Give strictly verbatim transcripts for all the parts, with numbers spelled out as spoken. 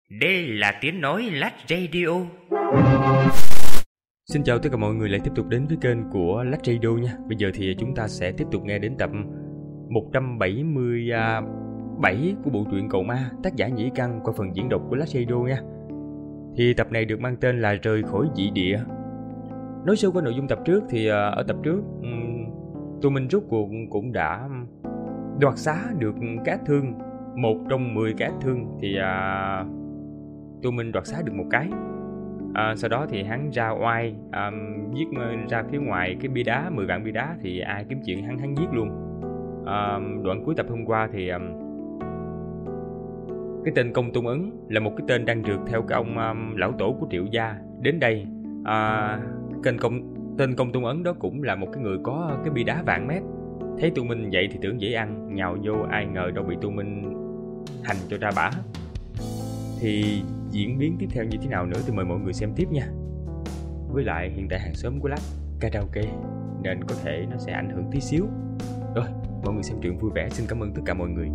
Đây là tiếng nói Lách Radio. Xin chào tất cả mọi người lại tiếp tục đến với kênh của Lách Radio nha. Bây giờ thì chúng ta sẽ tiếp tục nghe đến tập một trăm bảy mươi bảy của bộ truyện Cậu Ma, tác giả Nhĩ Căn qua phần diễn đọc của Lách Radio nha. Thì tập này được mang tên là Rời khỏi dị địa. Nói sơ qua nội dung tập trước thì ở tập trước tụi mình rốt cuộc cũng đã đoạt xá được cái ách thương. Một trong mười cái ách thương thì à, tụi mình đoạt xá được một cái. À, sau đó thì hắn ra oai, à, giết ra phía ngoài cái bia đá, mười vạn bia đá thì ai kiếm chuyện hắn hắn giết luôn. À, đoạn cuối tập hôm qua thì um, cái tên Công Tôn Ấn là một cái tên đang rượt theo cái ông um, lão tổ của Triệu gia đến đây. À, kênh công tên Công Tôn Ấn đó cũng là một cái người có cái bia đá vạn mét. Thấy tụi mình vậy thì tưởng dễ ăn, nhào vô ai ngờ đâu bị tụi mình hành cho ra bả. Thì diễn biến tiếp theo như thế nào nữa thì mời mọi người xem tiếp nha. Với lại hiện tại hàng xóm của Lách karaoke nên có thể nó sẽ ảnh hưởng tí xíu. Rồi, mọi người xem truyện vui vẻ. Xin cảm ơn tất cả mọi người.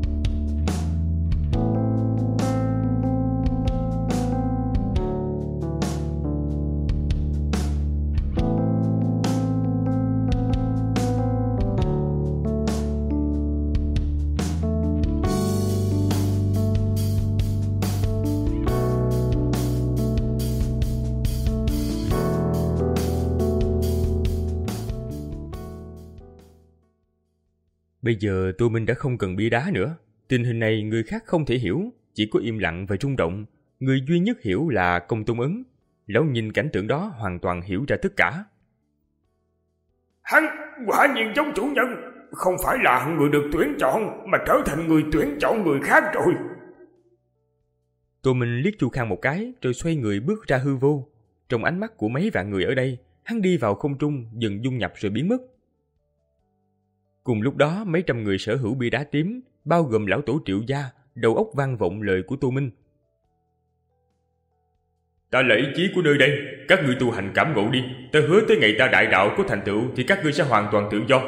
Bây giờ tụi mình đã không cần bia đá nữa. Tình hình này người khác không thể hiểu, chỉ có im lặng và rung động. Người duy nhất hiểu là Công Tôn Ấn. Lão nhìn cảnh tượng đó hoàn toàn hiểu ra tất cả. Hắn quả nhiên giống chủ nhân, không phải là người được tuyển chọn mà trở thành người tuyển chọn người khác rồi. Tụi mình liếc Chu Khang một cái rồi xoay người bước ra hư vô. Trong ánh mắt của mấy vạn người ở đây, hắn đi vào không trung, dần dung nhập rồi biến mất. Cùng lúc đó, mấy trăm người sở hữu bia đá tím, bao gồm lão tổ Triệu gia, đầu óc vang vọng lời của Tô Minh. Ta là ý chí của nơi đây, các ngươi tu hành cảm ngộ đi. Ta hứa tới ngày ta đại đạo có thành tựu thì các ngươi sẽ hoàn toàn tự do.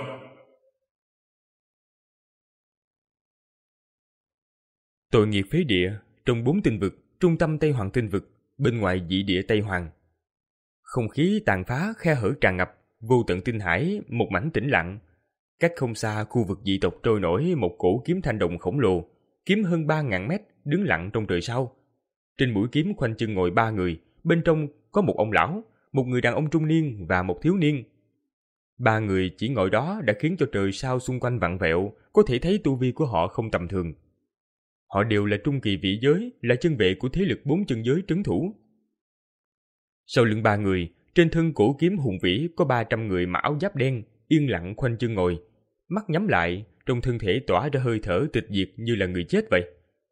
Tội nghiệp phế địa, trong bốn tinh vực, trung tâm Tây Hoàng tinh vực, bên ngoài dị địa Tây Hoàng. Không khí tàn phá, khe hở tràn ngập, vô tận tinh hải, một mảnh tĩnh lặng. Cách không xa khu vực dị tộc trôi nổi một cổ kiếm thanh đồng khổng lồ, kiếm hơn ba ngàn mét, đứng lặng trong trời sao. Trên mũi kiếm khoanh chân ngồi ba người, bên trong có một ông lão, một người đàn ông trung niên và một thiếu niên. Ba người chỉ ngồi đó đã khiến cho trời sao xung quanh vặn vẹo, có thể thấy tu vi của họ không tầm thường. Họ đều là trung kỳ vị giới, là chân vệ của thế lực bốn chân giới trấn thủ. Sau lưng ba người, trên thân cổ kiếm hùng vĩ có ba trăm người mặc áo giáp đen, yên lặng khoanh chân ngồi, mắt nhắm lại, trong thân thể tỏa ra hơi thở tịch diệt như là người chết vậy.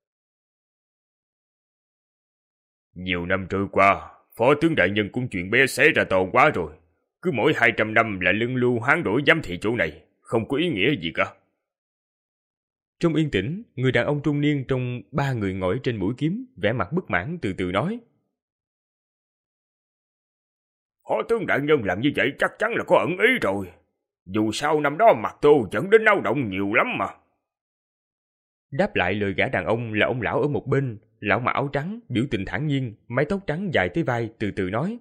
Nhiều năm trôi qua, phó tướng đại nhân cũng chuyện bé xé ra to quá rồi. Cứ mỗi hai trăm năm là lưng lưu hoán đổi giám thị chỗ này, không có ý nghĩa gì cả. Trong yên tĩnh, người đàn ông trung niên trong ba người ngồi trên mũi kiếm, vẻ mặt bất mãn từ từ nói. Phó tướng đại nhân làm như vậy chắc chắn là có ẩn ý rồi. Dù sao năm đó Mặt Tô dẫn đến náo động nhiều lắm mà. Đáp lại lời gã đàn ông là ông lão ở một bên, lão mặc áo trắng, biểu tình thản nhiên, mái tóc trắng dài tới vai, từ từ nói.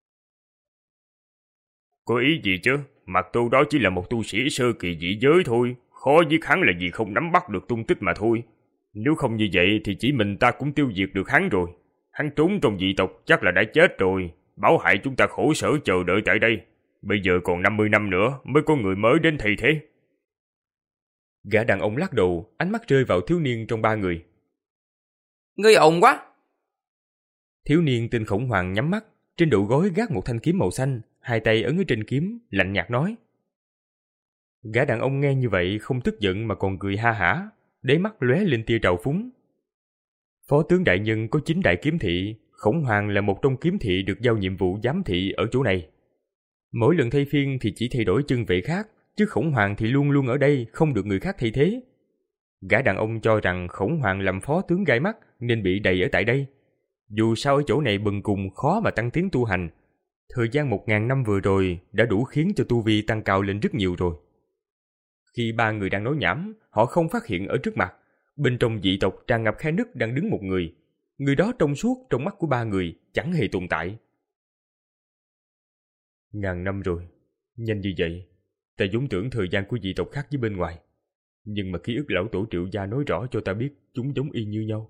Có ý gì chứ? Mặt Tô đó chỉ là một tu sĩ sơ kỳ dị giới thôi, khó giết hắn là vì không nắm bắt được tung tích mà thôi. Nếu không như vậy thì chỉ mình ta cũng tiêu diệt được hắn rồi. Hắn trốn trong dị tộc chắc là đã chết rồi, bảo hại chúng ta khổ sở chờ đợi tại đây. Bây giờ còn năm mươi năm nữa mới có người mới đến thay thế. Gã đàn ông lắc đầu, ánh mắt rơi vào thiếu niên trong ba người. Ngươi ồn quá! Thiếu niên tên Khổng Hoàng nhắm mắt, trên đầu gối gác một thanh kiếm màu xanh, hai tay ấn ở trên kiếm, lạnh nhạt nói. Gã đàn ông nghe như vậy không tức giận mà còn cười ha hả, đáy mắt lóe lên tia trào phúng. Phó tướng đại nhân có chín đại kiếm thị, Khổng Hoàng là một trong kiếm thị được giao nhiệm vụ giám thị ở chỗ này. Mỗi lần thay phiên thì chỉ thay đổi chân vệ khác, chứ Khổng Hoàng thì luôn luôn ở đây, không được người khác thay thế. Gã đàn ông cho rằng Khổng Hoàng làm phó tướng gai mắt nên bị đầy ở tại đây. Dù sao ở chỗ này bần cùng khó mà tăng tiến tu hành. Thời gian một ngàn năm vừa rồi đã đủ khiến cho tu vi tăng cao lên rất nhiều rồi. Khi ba người đang nói nhảm, họ không phát hiện ở trước mặt, bên trong dị tộc tràn ngập khe nứt đang đứng một người. Người đó trong suốt trong mắt của ba người chẳng hề tồn tại. Ngàn năm rồi, nhanh như vậy. Ta vốn tưởng thời gian của dị tộc khác với bên ngoài, nhưng mà ký ức lão tổ Triệu gia nói rõ cho ta biết chúng giống y như nhau.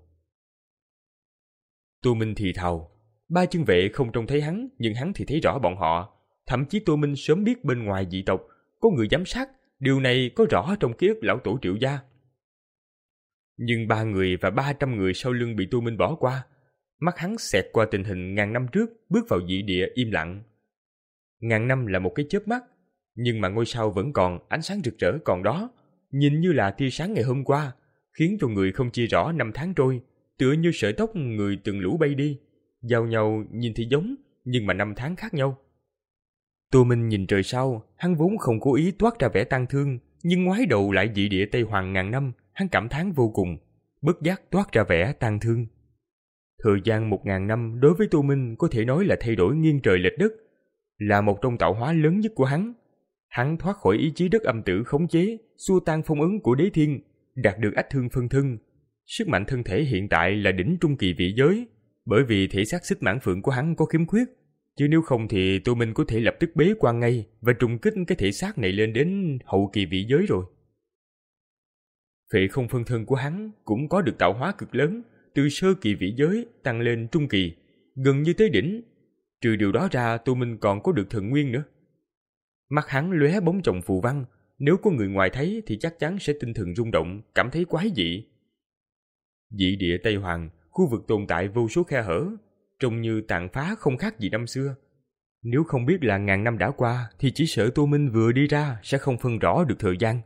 Tô Minh thì thào. Ba chân vệ không trông thấy hắn, nhưng hắn thì thấy rõ bọn họ. Thậm chí Tô Minh sớm biết bên ngoài dị tộc có người giám sát, điều này có rõ trong ký ức lão tổ Triệu gia. Nhưng ba người và ba trăm người sau lưng bị Tô Minh bỏ qua. Mắt hắn xẹt qua tình hình ngàn năm trước, bước vào dị địa im lặng. Ngàn năm là một cái chớp mắt, nhưng mà ngôi sao vẫn còn, ánh sáng rực rỡ còn đó, nhìn như là tia sáng ngày hôm qua, khiến cho người không chia rõ năm tháng trôi, tựa như sợi tóc người từng lũ bay đi, giao nhau nhìn thì giống, nhưng mà năm tháng khác nhau. Tô Minh nhìn trời sao, hắn vốn không cố ý toát ra vẻ tang thương, nhưng ngoái đầu lại dị địa Tây Hoàng ngàn năm, hắn cảm thán vô cùng, bất giác toát ra vẻ tang thương. Thời gian một ngàn năm đối với Tô Minh có thể nói là thay đổi nghiêng trời lệch đất, là một trong tạo hóa lớn nhất của hắn. Hắn thoát khỏi ý chí đất âm tử khống chế, xua tan phong ấn của đế thiên, đạt được ách thương phân thân. Sức mạnh thân thể hiện tại là đỉnh trung kỳ vị giới, bởi vì thể xác xích mãn phượng của hắn có khiếm khuyết, chứ nếu không thì Tô Minh có thể lập tức bế quan ngay và trùng kích cái thể xác này lên đến hậu kỳ vị giới rồi. Phệ không phân thân của hắn cũng có được tạo hóa cực lớn, từ sơ kỳ vị giới tăng lên trung kỳ, gần như tới đỉnh. Trừ điều đó ra, Tô Minh còn có được thần nguyên nữa. Mắt hắn lóe bóng chồng phù văn, nếu có người ngoài thấy thì chắc chắn sẽ tinh thần rung động, cảm thấy quái dị. Dị địa Tây Hoàng, khu vực tồn tại vô số khe hở, trông như tàn phá không khác gì năm xưa. Nếu không biết là ngàn năm đã qua thì chỉ sợ Tô Minh vừa đi ra sẽ không phân rõ được thời gian.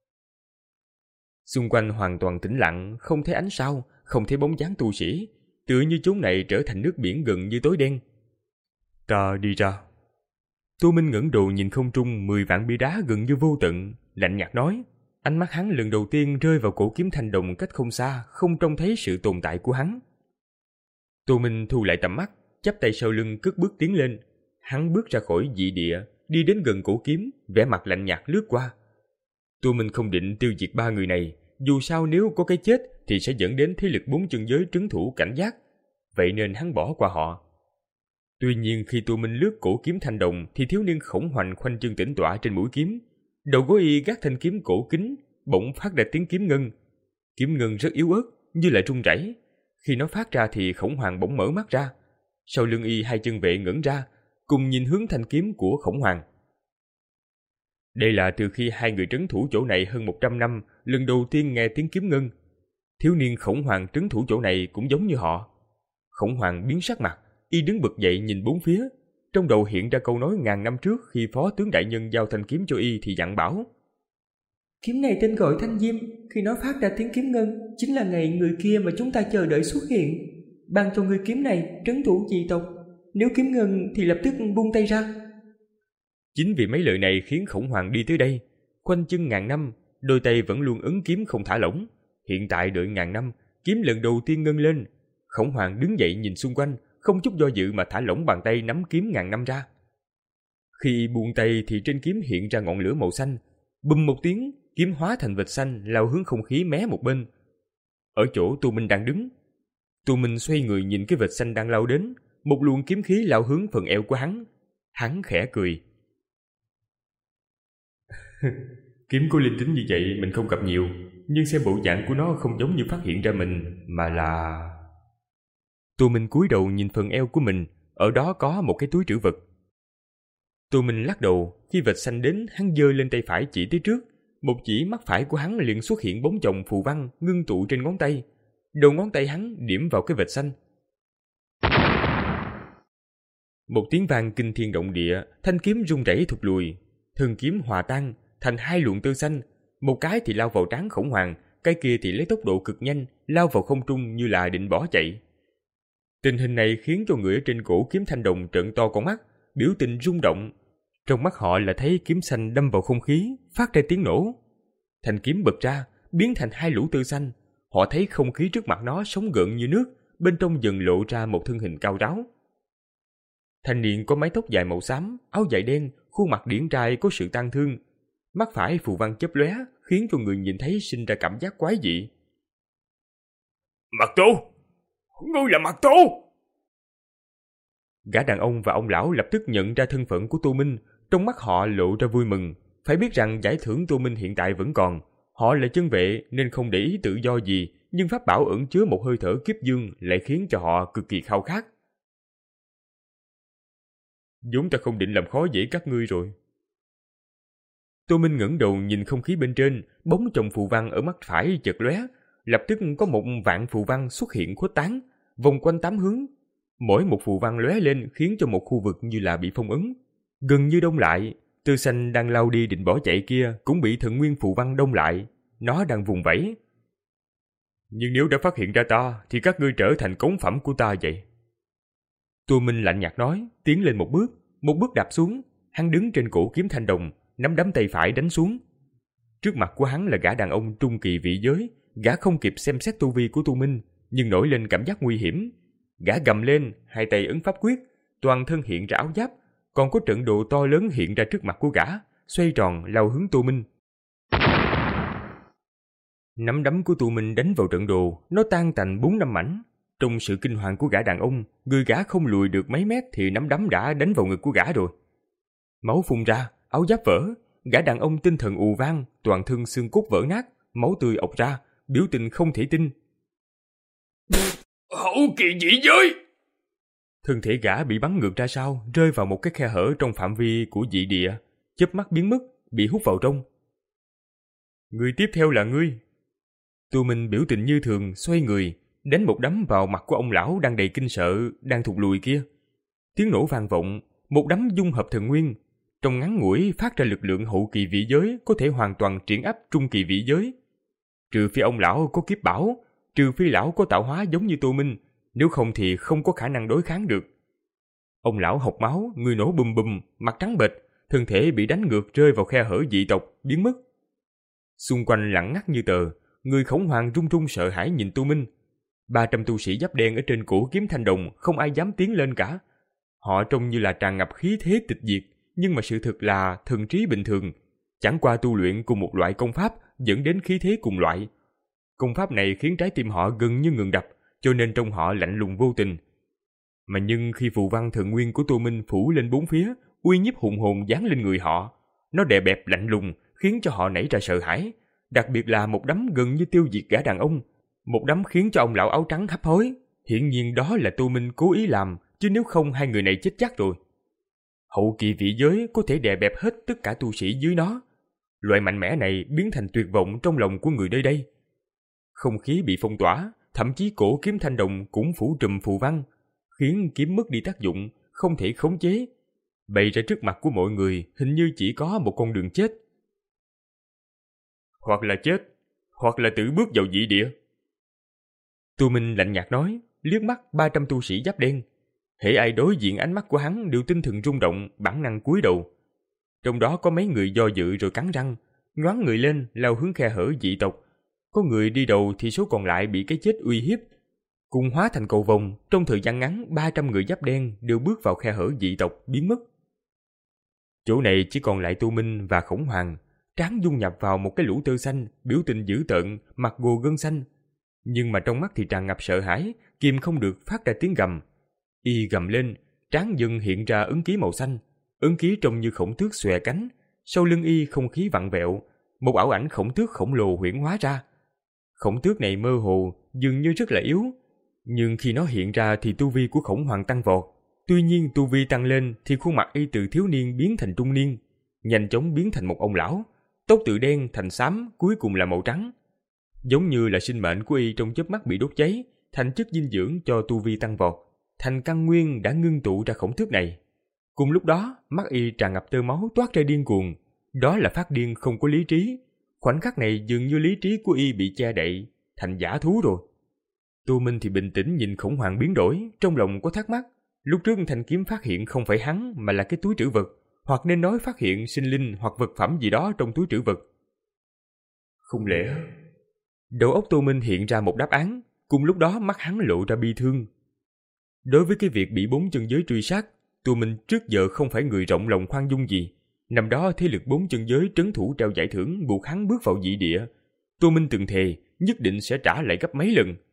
Xung quanh hoàn toàn tĩnh lặng, không thấy ánh sao, không thấy bóng dáng tu sĩ, tựa như chốn này trở thành nước biển gần như tối đen. Ta đi ra. Tô Minh ngẩng đầu nhìn không trung mười vạn bia đá gần như vô tận, lạnh nhạt nói. Ánh mắt hắn lần đầu tiên rơi vào cổ kiếm thanh đồng cách không xa, không trông thấy sự tồn tại của hắn. Tô Minh thu lại tầm mắt, chắp tay sau lưng cất bước tiến lên. Hắn bước ra khỏi dị địa, đi đến gần cổ kiếm, vẻ mặt lạnh nhạt lướt qua. Tô Minh không định tiêu diệt ba người này, dù sao nếu có cái chết thì sẽ dẫn đến thế lực bốn chân giới trấn thủ cảnh giác, vậy nên hắn bỏ qua họ. Tuy nhiên khi Tô Minh lướt cổ kiếm thanh đồng thì thiếu niên khổng hoành khoanh chân tĩnh tọa trên mũi kiếm, đầu gối y gác thanh kiếm cổ kính, bỗng phát ra tiếng kiếm ngân. Kiếm ngân rất yếu ớt, như là rung rẩy. Khi nó phát ra thì khổng hoàng bỗng mở mắt ra. Sau lưng y hai chân vệ ngẩng ra, cùng nhìn hướng thanh kiếm của khổng hoàng. Đây là từ khi hai người trấn thủ chỗ này hơn một trăm năm, lần đầu tiên nghe tiếng kiếm ngân. Thiếu niên khổng hoàng trấn thủ chỗ này cũng giống như họ. Khổng hoàng biến sắc mặt, y đứng bật dậy nhìn bốn phía. Trong đầu hiện ra câu nói ngàn năm trước khi phó tướng đại nhân giao thanh kiếm cho y thì dặn bảo. Kiếm này tên gọi Thanh Diêm, khi nó phát ra tiếng kiếm ngân, chính là ngày người kia mà chúng ta chờ đợi xuất hiện. Ban cho người kiếm này trấn thủ dị tộc, nếu kiếm ngân thì lập tức buông tay ra. Chính vì mấy lời này khiến khổng hoàng đi tới đây. Quanh chân ngàn năm, đôi tay vẫn luôn ấn kiếm không thả lỏng. Hiện tại đợi ngàn năm, kiếm lần đầu tiên ngân lên. Khổng hoàng đứng dậy nhìn xung quanh, không chút do dự mà thả lỏng bàn tay nắm kiếm ngàn năm ra. Khi buông tay thì trên kiếm hiện ra ngọn lửa màu xanh. Bùm một tiếng, kiếm hóa thành vệt xanh lao hướng không khí mé một bên. Ở chỗ Tô Minh đang đứng, Tô Minh xoay người nhìn cái vệt xanh đang lao đến, một luồng kiếm khí lao hướng phần eo của hắn. Hắn khẽ cười. Kiếm có linh tính như vậy mình không gặp nhiều, nhưng xem bộ dạng của nó không giống như phát hiện ra mình, mà là... Tô Minh cúi đầu nhìn phần eo của mình, ở đó có một cái túi trữ vật. Tô Minh lắc đầu, khi vệt xanh đến, hắn giơ lên tay phải chỉ tới trước. Một chỉ mắt phải của hắn liền xuất hiện bóng chồng phù văn ngưng tụ trên ngón tay. Đầu ngón tay hắn điểm vào cái vệt xanh. Một tiếng vang kinh thiên động địa, thanh kiếm rung rẩy thụt lùi, thân kiếm hòa tan thành hai luồng tơ xanh, một cái thì lao vào trán khổng hoàng, cái kia thì lấy tốc độ cực nhanh lao vào không trung như là định bỏ chạy. Tình hình này khiến cho người ở trên cổ kiếm thanh đồng trợn to con mắt, biểu tình rung động. Trong mắt họ là thấy kiếm xanh đâm vào không khí, phát ra tiếng nổ. Thanh kiếm bật ra, biến thành hai lũ tơ xanh. Họ thấy không khí trước mặt nó sống gợn như nước, bên trong dần lộ ra một thân hình cao ráo. Thanh niên có mái tóc dài màu xám, áo dài đen, khuôn mặt điển trai có sự tang thương. Mắt phải phù văn chớp lóe, khiến cho người nhìn thấy sinh ra cảm giác quái dị. Mặc Tô! Ngươi là Mạc Tô! Gã đàn ông và ông lão lập tức nhận ra thân phận của Tô Minh, trong mắt họ lộ ra vui mừng. Phải biết rằng giải thưởng Tô Minh hiện tại vẫn còn. Họ là chân vệ nên không để ý tự do gì, nhưng pháp bảo ẩn chứa một hơi thở kiếp dương lại khiến cho họ cực kỳ khao khát. Vốn ta không định làm khó dễ các ngươi rồi. Tô Minh ngẩng đầu nhìn không khí bên trên, bóng chồng phù văn ở mắt phải chợt lóe, lập tức có một vạn phù văn xuất hiện khuếch tán, vòng quanh tám hướng. Mỗi một phù văn lóe lên khiến cho một khu vực như là bị phong ấn, gần như đông lại. Tư Xanh đang lao đi định bỏ chạy kia cũng bị thần nguyên phù văn đông lại, nó đang vùng vẫy. Nhưng nếu đã phát hiện ra ta thì các ngươi trở thành cống phẩm của ta vậy. Tô Minh lạnh nhạt nói, tiến lên một bước, một bước đạp xuống. Hắn đứng trên cổ kiếm thanh đồng, nắm đấm tay phải đánh xuống. Trước mặt của hắn là gã đàn ông trung kỳ vị giới. Gã không kịp xem xét tu vi của Tô Minh, nhưng nổi lên cảm giác nguy hiểm. Gã gầm lên, hai tay ấn pháp quyết, toàn thân hiện ra áo giáp, còn có trận đồ to lớn hiện ra trước mặt của gã, xoay tròn lao hướng Tô Minh. Nắm đấm của Tô Minh đánh vào trận đồ, nó tan thành bốn năm mảnh. Trong sự kinh hoàng của gã đàn ông, người gã không lùi được mấy mét thì nắm đấm đã đánh vào ngực của gã rồi. Máu phun ra, áo giáp vỡ, gã đàn ông tinh thần ù vang, toàn thân xương cốt vỡ nát, máu tươi ọc ra, biểu tình không thể tin. Hậu kỳ dị giới! Thân thể gã bị bắn ngược ra sau, rơi vào một cái khe hở trong phạm vi của dị địa, chớp mắt biến mất, bị hút vào trong. Người tiếp theo là ngươi. Tô Minh biểu tình như thường, xoay người, đánh một đấm vào mặt của ông lão đang đầy kinh sợ, đang thụt lùi kia. Tiếng nổ vang vọng, một đấm dung hợp thần nguyên, trong ngắn ngủi phát ra lực lượng hậu kỳ vị giới có thể hoàn toàn triển áp trung kỳ vị giới. Trừ phi ông lão có kiếp bảo, trừ phi lão có tạo hóa giống như Tô Minh, nếu không thì không có khả năng đối kháng được. Ông lão hộc máu, người nổ bùm bùm, mặt trắng bệch, thân thể bị đánh ngược rơi vào khe hở dị tộc, biến mất. Xung quanh lặng ngắt như tờ, người khổng hoàng run run sợ hãi nhìn Tô Minh. Ba trăm tu sĩ giáp đen ở trên cổ kiếm thanh đồng không ai dám tiến lên cả. Họ trông như là tràn ngập khí thế tịch diệt, nhưng mà sự thực là thần trí bình thường, chẳng qua tu luyện cùng một loại công pháp dẫn đến khí thế cùng loại. Công pháp này khiến trái tim họ gần như ngừng đập, cho nên trông họ lạnh lùng vô tình. Mà nhưng khi phù văn thần nguyên của Tô Minh phủ lên bốn phía, uy nhiếp hùng hồn giáng lên người họ, nó đè bẹp lạnh lùng, khiến cho họ nảy ra sợ hãi. Đặc biệt là một đấm gần như tiêu diệt gã đàn ông, một đấm khiến cho ông lão áo trắng hấp hối. Hiển nhiên đó là Tô Minh cố ý làm, chứ nếu không hai người này chết chắc rồi. Hậu kỳ vị giới có thể đè bẹp hết tất cả tu sĩ dưới nó. Loại mạnh mẽ này biến thành tuyệt vọng trong lòng của người nơi đây. Không khí bị phong tỏa, thậm chí cổ kiếm thanh đồng cũng phủ trùm phù văn, khiến kiếm mất đi tác dụng, không thể khống chế. Bày ra trước mặt của mọi người hình như chỉ có một con đường chết. Hoặc là chết, hoặc là tự bước vào dị địa. Tô Minh lạnh nhạt nói, liếc mắt ba trăm tu sĩ giáp đen. Hễ ai đối diện ánh mắt của hắn đều tinh thần rung động, bản năng cúi đầu. Trong đó có mấy người do dự rồi cắn răng, nhoáng người lên lao hướng khe hở dị tộc. Có người đi đầu thì số còn lại bị cái chết uy hiếp. Cùng hóa thành cầu vồng, trong thời gian ngắn ba trăm người giáp đen đều bước vào khe hở dị tộc biến mất. Chỗ này chỉ còn lại Tô Minh và Khổng Hoàng, trán dung nhập vào một cái lũ tơ xanh, biểu tình dữ tợn, mặt gồ gân xanh. Nhưng mà trong mắt thì tràn ngập sợ hãi, kìm không được phát ra tiếng gầm. Y gầm lên, trán dần hiện ra ấn ký màu xanh, ấn ký trông như khổng tước xòe cánh, sau lưng y không khí vặn vẹo, một ảo ảnh khổng tước khổng lồ huyễn hóa ra. Khổng tước này mơ hồ, dường như rất là yếu, nhưng khi nó hiện ra thì tu vi của Khổng Hoàng tăng vọt. Tuy nhiên tu vi tăng lên thì khuôn mặt y từ thiếu niên biến thành trung niên, nhanh chóng biến thành một ông lão, tóc từ đen thành xám, cuối cùng là màu trắng. Giống như là sinh mệnh của y trong chớp mắt bị đốt cháy, thành chất dinh dưỡng cho tu vi tăng vọt, thành căn nguyên đã ngưng tụ ra khổng tước này. Cùng lúc đó, mắt y tràn ngập tơ máu toát ra điên cuồng, đó là phát điên không có lý trí. Khoảnh khắc này dường như lý trí của y bị che đậy, thành giả thú rồi. Tô Minh thì bình tĩnh nhìn Khổng Hoàng biến đổi, trong lòng có thắc mắc. Lúc trước thanh kiếm phát hiện không phải hắn mà là cái túi trữ vật, hoặc nên nói phát hiện sinh linh hoặc vật phẩm gì đó trong túi trữ vật. Không lẽ... Đầu óc Tô Minh hiện ra một đáp án, cùng lúc đó mắt hắn lộ ra bi thương. Đối với cái việc bị bốn chân giới truy sát, Tô Minh trước giờ không phải người rộng lòng khoan dung gì. Năm đó thế lực bốn chân giới trấn thủ trao giải thưởng buộc hắn bước vào dị địa. Tô Minh từng thề nhất định sẽ trả lại gấp mấy lần.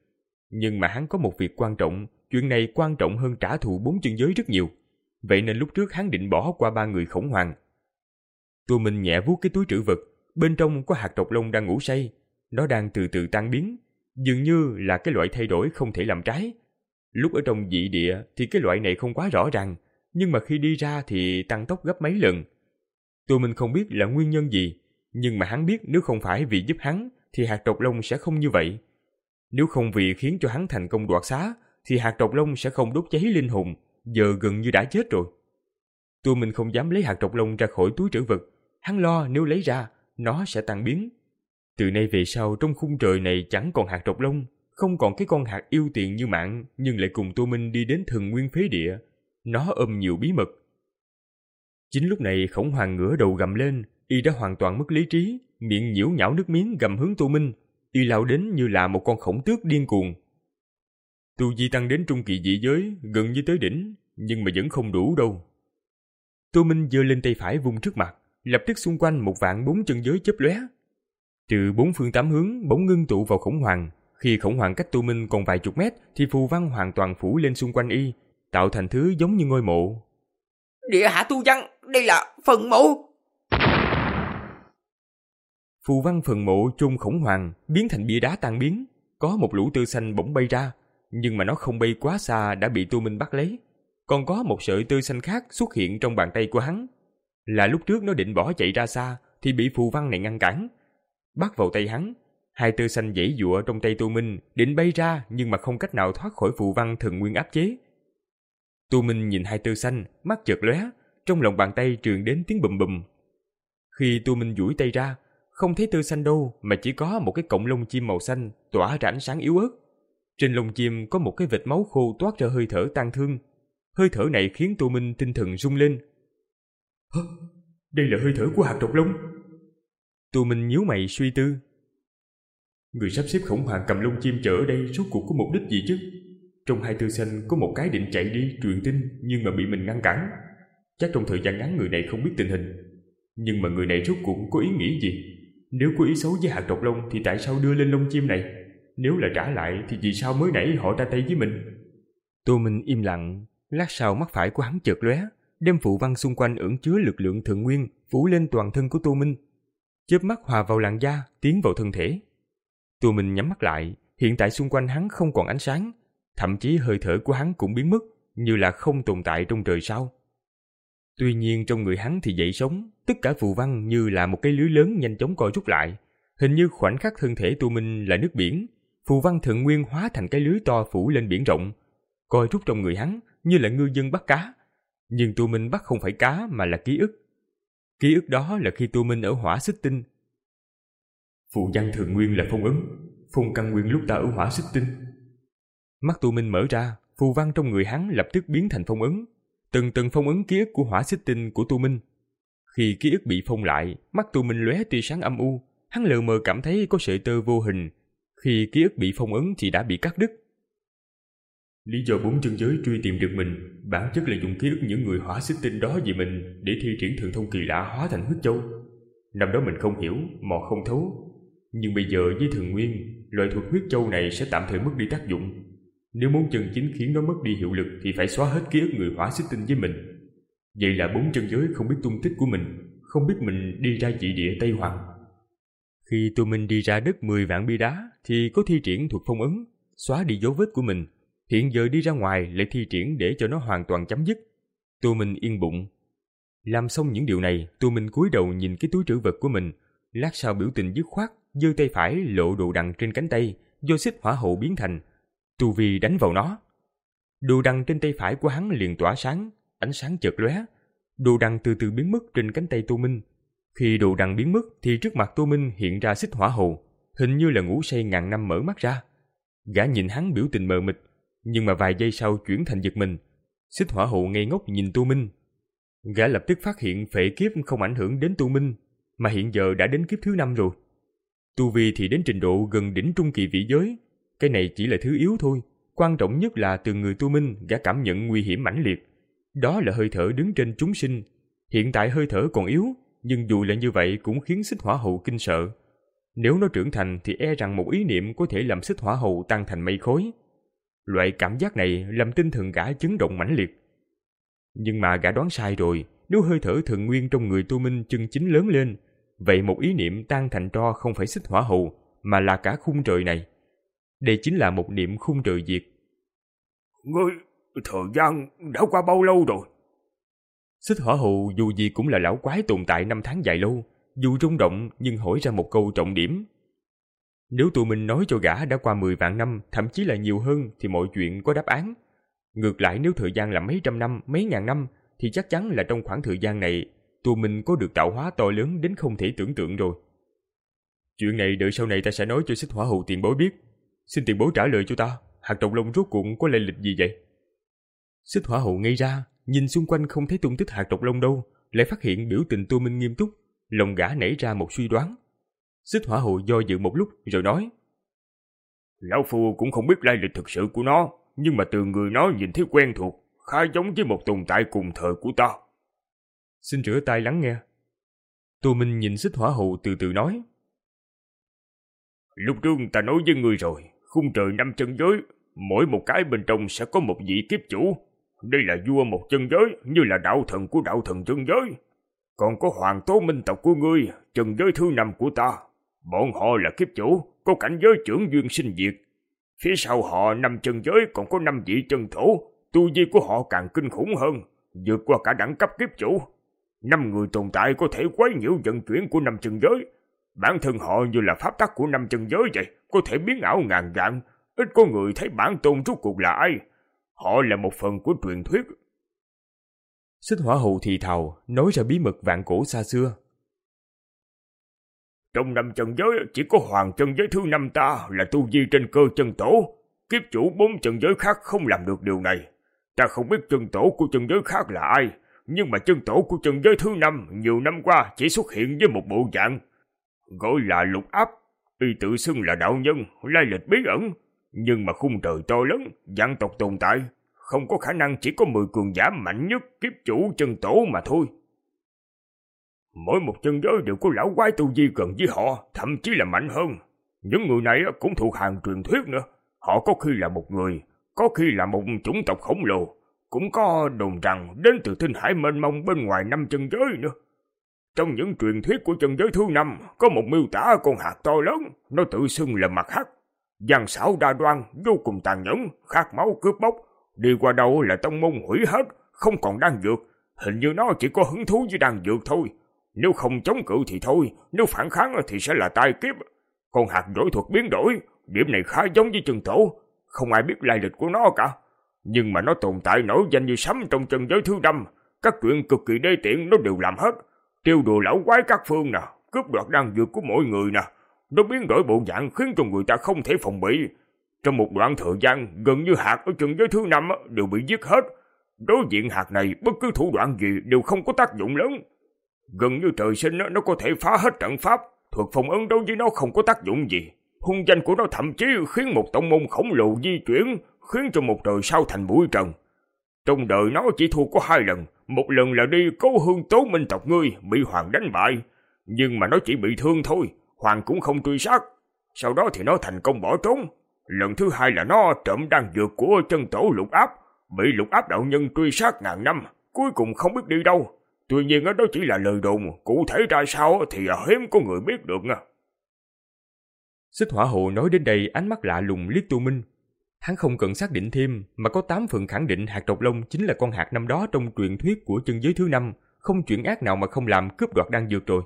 Nhưng mà hắn có một việc quan trọng, chuyện này quan trọng hơn trả thù bốn chân giới rất nhiều. Vậy nên lúc trước hắn định bỏ qua ba người Khổng Hoàng. Tô Minh nhẹ vuốt cái túi trữ vật, bên trong có hạt độc long đang ngủ say. Nó đang từ từ tan biến, dường như là cái loại thay đổi không thể làm trái. Lúc ở trong dị địa thì cái loại này không quá rõ ràng, nhưng mà khi đi ra thì tăng tốc gấp mấy lần. Tô Minh không biết là nguyên nhân gì, nhưng mà hắn biết nếu không phải vì giúp hắn thì hạt độc long sẽ không như vậy. Nếu không vì khiến cho hắn thành công đoạt xá thì hạt độc long sẽ không đốt cháy linh hồn, giờ gần như đã chết rồi. Tô Minh không dám lấy hạt độc long ra khỏi túi trữ vật, hắn lo nếu lấy ra nó sẽ tan biến. Từ nay về sau trong khung trời này chẳng còn hạt độc long, không còn cái con hạt yêu tiền như Mạng, nhưng lại cùng Tô Minh đi đến Thần Nguyên phế địa. Nó ôm nhiều bí mật. Chính lúc này Khổng Hoàng ngửa đầu gầm lên, y đã hoàn toàn mất lý trí, miệng nhiễu nhão nước miếng gầm hướng Tô Minh, y lao đến như là một con khổng tước điên cuồng. Tu vi tăng đến trung kỳ dị giới, gần như tới đỉnh, nhưng mà vẫn không đủ đâu. Tô Minh giơ lên tay phải vung trước mặt, lập tức xung quanh một vạn bốn chân giới chớp lóe. Từ bốn phương tám hướng bỗng ngưng tụ vào Khổng Hoàng. Khi Khổng Hoàng cách Tô Minh còn vài chục mét thì phù văn hoàn toàn phủ lên xung quanh y, tạo thành thứ giống như ngôi mộ. Địa hạ tu văn, đây là phần mộ. Phù văn phần mộ chôn Khổng Hoàng biến thành bia đá tan biến, có một lũ tơ xanh bỗng bay ra, nhưng mà nó không bay quá xa đã bị Tô Minh bắt lấy. Còn có một sợi tơ xanh khác xuất hiện trong bàn tay của hắn. Là lúc trước nó định bỏ chạy ra xa thì bị phù văn này ngăn cản. Bắt vào tay hắn, hai tơ xanh giãy giụa trong tay Tô Minh, định bay ra nhưng mà không cách nào thoát khỏi phù văn thần nguyên áp chế. Tô Minh nhìn hai tơ xanh, mắt chợt lóe, trong lòng bàn tay truyền đến tiếng bùm bùm. Khi Tô Minh duỗi tay ra, không thấy tơ xanh đâu mà chỉ có một cái cọng lông chim màu xanh tỏa ra ánh sáng yếu ớt. Trên lông chim có một cái vệt máu khô toát ra hơi thở tang thương. Hơi thở này khiến Tô Minh tinh thần rung lên. Hả? Đây là hơi thở của hạt độc long. Tô Minh nhíu mày suy tư. Người sắp xếp Khổng Hoàng cầm lông chim chờ ở đây rốt cuộc có mục đích gì chứ? Trong hai tơ xanh có một cái định chạy đi truyền tin nhưng mà bị mình ngăn cản. Chắc trong thời gian ngắn người này không biết tình hình. Nhưng mà người này rốt cuộc có ý nghĩ gì? Nếu có ý xấu với hạt độc long thì tại sao đưa lên lông chim này? Nếu là trả lại thì vì sao mới nãy họ ra tay với mình? Tô Minh im lặng. Lát sau mắt phải của hắn chợt lóe, đem phù văn xung quanh ẩn chứa lực lượng thượng nguyên phủ lên toàn thân của Tô Minh. Chớp mắt hòa vào làn da, tiến vào thân thể. Tô Minh nhắm mắt lại, hiện tại xung quanh hắn không còn ánh sáng, thậm chí hơi thở của hắn cũng biến mất, như là không tồn tại trong trời sao. Tuy nhiên trong người hắn thì dậy sống, tất cả phù văn như là một cái lưới lớn nhanh chóng co rút lại. Hình như khoảnh khắc thân thể Tô Minh là nước biển, phù văn thượng nguyên hóa thành cái lưới to phủ lên biển rộng. Co rút trong người hắn như là ngư dân bắt cá. Nhưng Tô Minh bắt không phải cá mà là ký ức. Ký ức đó là khi Tô Minh ở Hỏa Xích Tinh. Phù văn thượng nguyên là phong ấn, phong căn nguyên lúc ta ở Hỏa Xích Tinh. Mắt Tô Minh mở ra, phù văn trong người hắn lập tức biến thành phong ấn. Từng từng phong ấn ký ức của Hỏa Xích Tinh của Tô Minh. Khi ký ức bị phong lại, mắt Tô Minh lóe tia sáng âm u, hắn lờ mờ cảm thấy có sợi tơ vô hình. Khi ký ức bị phong ấn thì đã bị cắt đứt. Lý do bốn chân giới truy tìm được mình, bản chất là dùng ký ức những người Hỏa Xích Tinh đó vì mình để thi triển thần thông kỳ lạ hóa thành huyết châu. Năm đó mình không hiểu, mò không thấu. Nhưng bây giờ với thần nguyên, loại thuật huyết châu này sẽ tạm thời mất đi tác dụng. Nếu muốn chân chính khiến nó mất đi hiệu lực thì phải xóa hết ký ức người Hỏa Xích Tinh với mình. Vậy là bốn chân giới không biết tung tích của mình, không biết mình đi ra dị địa Tây Hoàng. Khi Tô Minh đi ra đất mười vạn bia đá thì có thi triển thuật phong ấn, xóa đi dấu vết của mình. Hiện giờ đi ra ngoài lại thi triển để cho nó hoàn toàn chấm dứt. Tô Minh yên bụng. Làm xong những điều này, Tô Minh cúi đầu nhìn cái túi trữ vật của mình. Lát sau biểu tình dứt khoát, giơ tay phải lộ đồ đằng trên cánh tay, do xích hỏa hậu biến thành. Tu vi đánh vào nó. Đồ đằng trên tay phải của hắn liền tỏa sáng, ánh sáng chợt lóe. Đồ đằng từ từ biến mất trên cánh tay Tô Minh. Khi đồ đằng biến mất thì trước mặt Tô Minh hiện ra xích hỏa hậu, hình như là ngủ say ngàn năm mở mắt ra. Gã nhìn hắn biểu tình mờ mịt, nhưng mà vài giây sau chuyển thành giật mình. Xích hỏa hậu ngây ngốc nhìn Tô Minh. Gã lập tức phát hiện phệ kiếp không ảnh hưởng đến Tô Minh, mà hiện giờ đã đến kiếp thứ năm rồi. Tu vi thì đến trình độ gần đỉnh trung kỳ vĩ giới. Cái này chỉ là thứ yếu thôi. Quan trọng nhất là từ người Tô Minh gã cảm nhận nguy hiểm mãnh liệt. Đó là hơi thở đứng trên chúng sinh. Hiện tại hơi thở còn yếu, nhưng dù là như vậy cũng khiến xích hỏa hậu kinh sợ. Nếu nó trưởng thành thì e rằng một ý niệm có thể làm xích hỏa hầu tan thành mây khói. Loại cảm giác này làm tinh thần gã chấn động mãnh liệt. Nhưng mà gã đoán sai rồi, nếu hơi thở thần nguyên trong người Tô Minh chân chính lớn lên, vậy một ý niệm tan thành tro không phải xích hỏa hầu, mà là cả khung trời này. Đây chính là một niệm khung trời diệt. Ngươi, thời gian đã qua bao lâu rồi? Xích hỏa hầu dù gì cũng là lão quái tồn tại năm tháng dài lâu, dù rung động nhưng hỏi ra một câu trọng điểm. Nếu tụi mình nói cho gã đã qua mười vạn năm, thậm chí là nhiều hơn, thì mọi chuyện có đáp án. Ngược lại nếu thời gian là mấy trăm năm, mấy ngàn năm, thì chắc chắn là trong khoảng thời gian này, tụi mình có được tạo hóa to lớn đến không thể tưởng tượng rồi. Chuyện này đợi sau này ta sẽ nói cho xích hỏa hầu tiền bối biết. Xin tiền bối trả lời cho ta, hạt độc long rốt cuộc có lai lịch gì vậy? Xích hỏa hầu ngây ra, nhìn xung quanh không thấy tung tích hạt độc long đâu, lại phát hiện biểu tình Tô Minh nghiêm túc, lòng gã nảy ra một suy đoán. Xích hỏa hầu do dự một lúc rồi nói: Lão Phu cũng không biết lai lịch thực sự của nó, nhưng mà từ người nó nhìn thấy quen thuộc, khá giống với một tồn tại cùng thời của ta. Xin rửa tai lắng nghe. Tô Minh nhìn xích hỏa hầu từ từ nói: Lúc trước ta nói với ngươi rồi, khung trời năm chân giới, mỗi một cái bên trong sẽ có một vị kiếp chủ. Đây là vua một chân giới, như là đạo thần của đạo thần chân giới. Còn có hoàng tố minh tộc của ngươi, chân giới thứ năm của ta. Bọn họ là kiếp chủ, có cảnh giới trưởng duyên sinh diệt. Phía sau họ năm chân giới còn có năm vị chân thổ, tu vi của họ càng kinh khủng hơn, vượt qua cả đẳng cấp kiếp chủ. Năm người tồn tại có thể quấy nhiễu vận chuyển của năm chân giới. Bản thân họ như là pháp tắc của năm chân giới vậy, có thể biến ảo ngàn vạn. Ít có người thấy bản tôn rốt cuộc là ai. Họ là một phần của truyền thuyết. Xích hỏa hầu thì thào, nói ra bí mật vạn cổ xa xưa. Trong năm chân giới chỉ có hoàng chân giới thứ năm ta là tu vi trên cơ chân tổ. Kiếp chủ bốn chân giới khác không làm được điều này. Ta không biết chân tổ của chân giới khác là ai, nhưng mà chân tổ của chân giới thứ năm nhiều năm qua chỉ xuất hiện với một bộ dạng, gọi là Lục Áp. Y tự xưng là đạo nhân, lai lịch bí ẩn, nhưng mà khung trời to lớn, vạn tộc tồn tại, không có khả năng chỉ có mười cường giả mạnh nhất kiếp chủ chân tổ mà thôi. Mỗi một chân giới đều có lão quái tu vi gần với họ, thậm chí là mạnh hơn. Những người này cũng thuộc hàng truyền thuyết nữa. Họ có khi là một người, có khi là một chủng tộc khổng lồ, cũng có đồn rằng đến từ tinh hải mênh mông bên ngoài năm chân giới nữa. Trong những truyền thuyết của chân giới thứ năm, có một miêu tả con hạt to lớn, nó tự xưng là mặt hắc, gian xảo đa đoan, vô cùng tàn nhẫn, khát máu cướp bóc, đi qua đâu là tông môn hủy hết, không còn đan dược. Hình như nó chỉ có hứng thú với đan dược thôi. Nếu không chống cự thì thôi, nếu phản kháng thì sẽ là tai kiếp. Con hạt đổi thuật biến đổi, điểm này khá giống với chân tổ, không ai biết lai lịch của nó cả. Nhưng mà nó tồn tại nổi danh như sấm trong chân giới thứ năm, các chuyện cực kỳ đê tiện nó đều làm hết. Tiêu đùa lão quái các phương nè, cướp đoạt đan dược của mỗi người nè. Nó biến đổi bộ dạng khiến cho người ta không thể phòng bị. Trong một đoạn thời gian, gần như hạt ở chân giới thứ năm đều bị giết hết. Đối diện hạt này, bất cứ thủ đoạn gì đều không có tác dụng lớn. Gần như trời sinh nó có thể phá hết trận pháp, thuật phong ấn đối với nó không có tác dụng gì. Hung danh của nó thậm chí khiến một tông môn khổng lồ di chuyển, khiến cho một đời sau thành bụi trần. Trong đời nó chỉ thua có hai lần, một lần là đi Cố Hương Tố Minh tộc ngươi bị Hoàng đánh bại, nhưng mà nó chỉ bị thương thôi, Hoàng cũng không truy sát. Sau đó thì nó thành công bỏ trốn. Lần thứ hai là nó trộm đan dược của chân tổ Lục Áp, bị Lục Áp đạo nhân truy sát ngàn năm, cuối cùng không biết đi đâu. Tuy nhiên đó chỉ là lời đồn, cụ thể ra sao thì hiếm có người biết được nha. Xích hỏa hồ nói đến đây, ánh mắt lạ lùng liếc Tô Minh. Hắn không cần xác định thêm, mà có tám phần khẳng định hạt độc long chính là con hạt năm đó trong truyền thuyết của chân giới thứ năm, không chuyện ác nào mà không làm cướp đoạt đan dược rồi.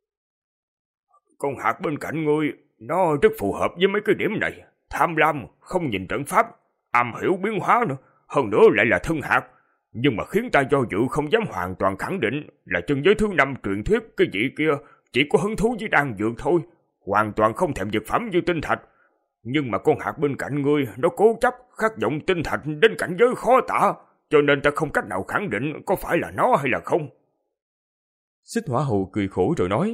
Con hạt bên cạnh ngươi, nó rất phù hợp với mấy cái điểm này. Tham lam, không nhìn trận pháp, am hiểu biến hóa nữa, hơn nữa lại là thân hạt. Nhưng mà khiến ta do dự không dám hoàn toàn khẳng định là chân giới thứ năm truyền thuyết cái vị kia chỉ có hứng thú với đan dược thôi, hoàn toàn không thèm dược phẩm như tinh thạch. Nhưng mà con hạt bên cạnh ngươi nó cố chấp khát vọng tinh thạch đến cảnh giới khó tả, cho nên ta không cách nào khẳng định có phải là nó hay là không. Xích hỏa hầu cười khổ rồi nói: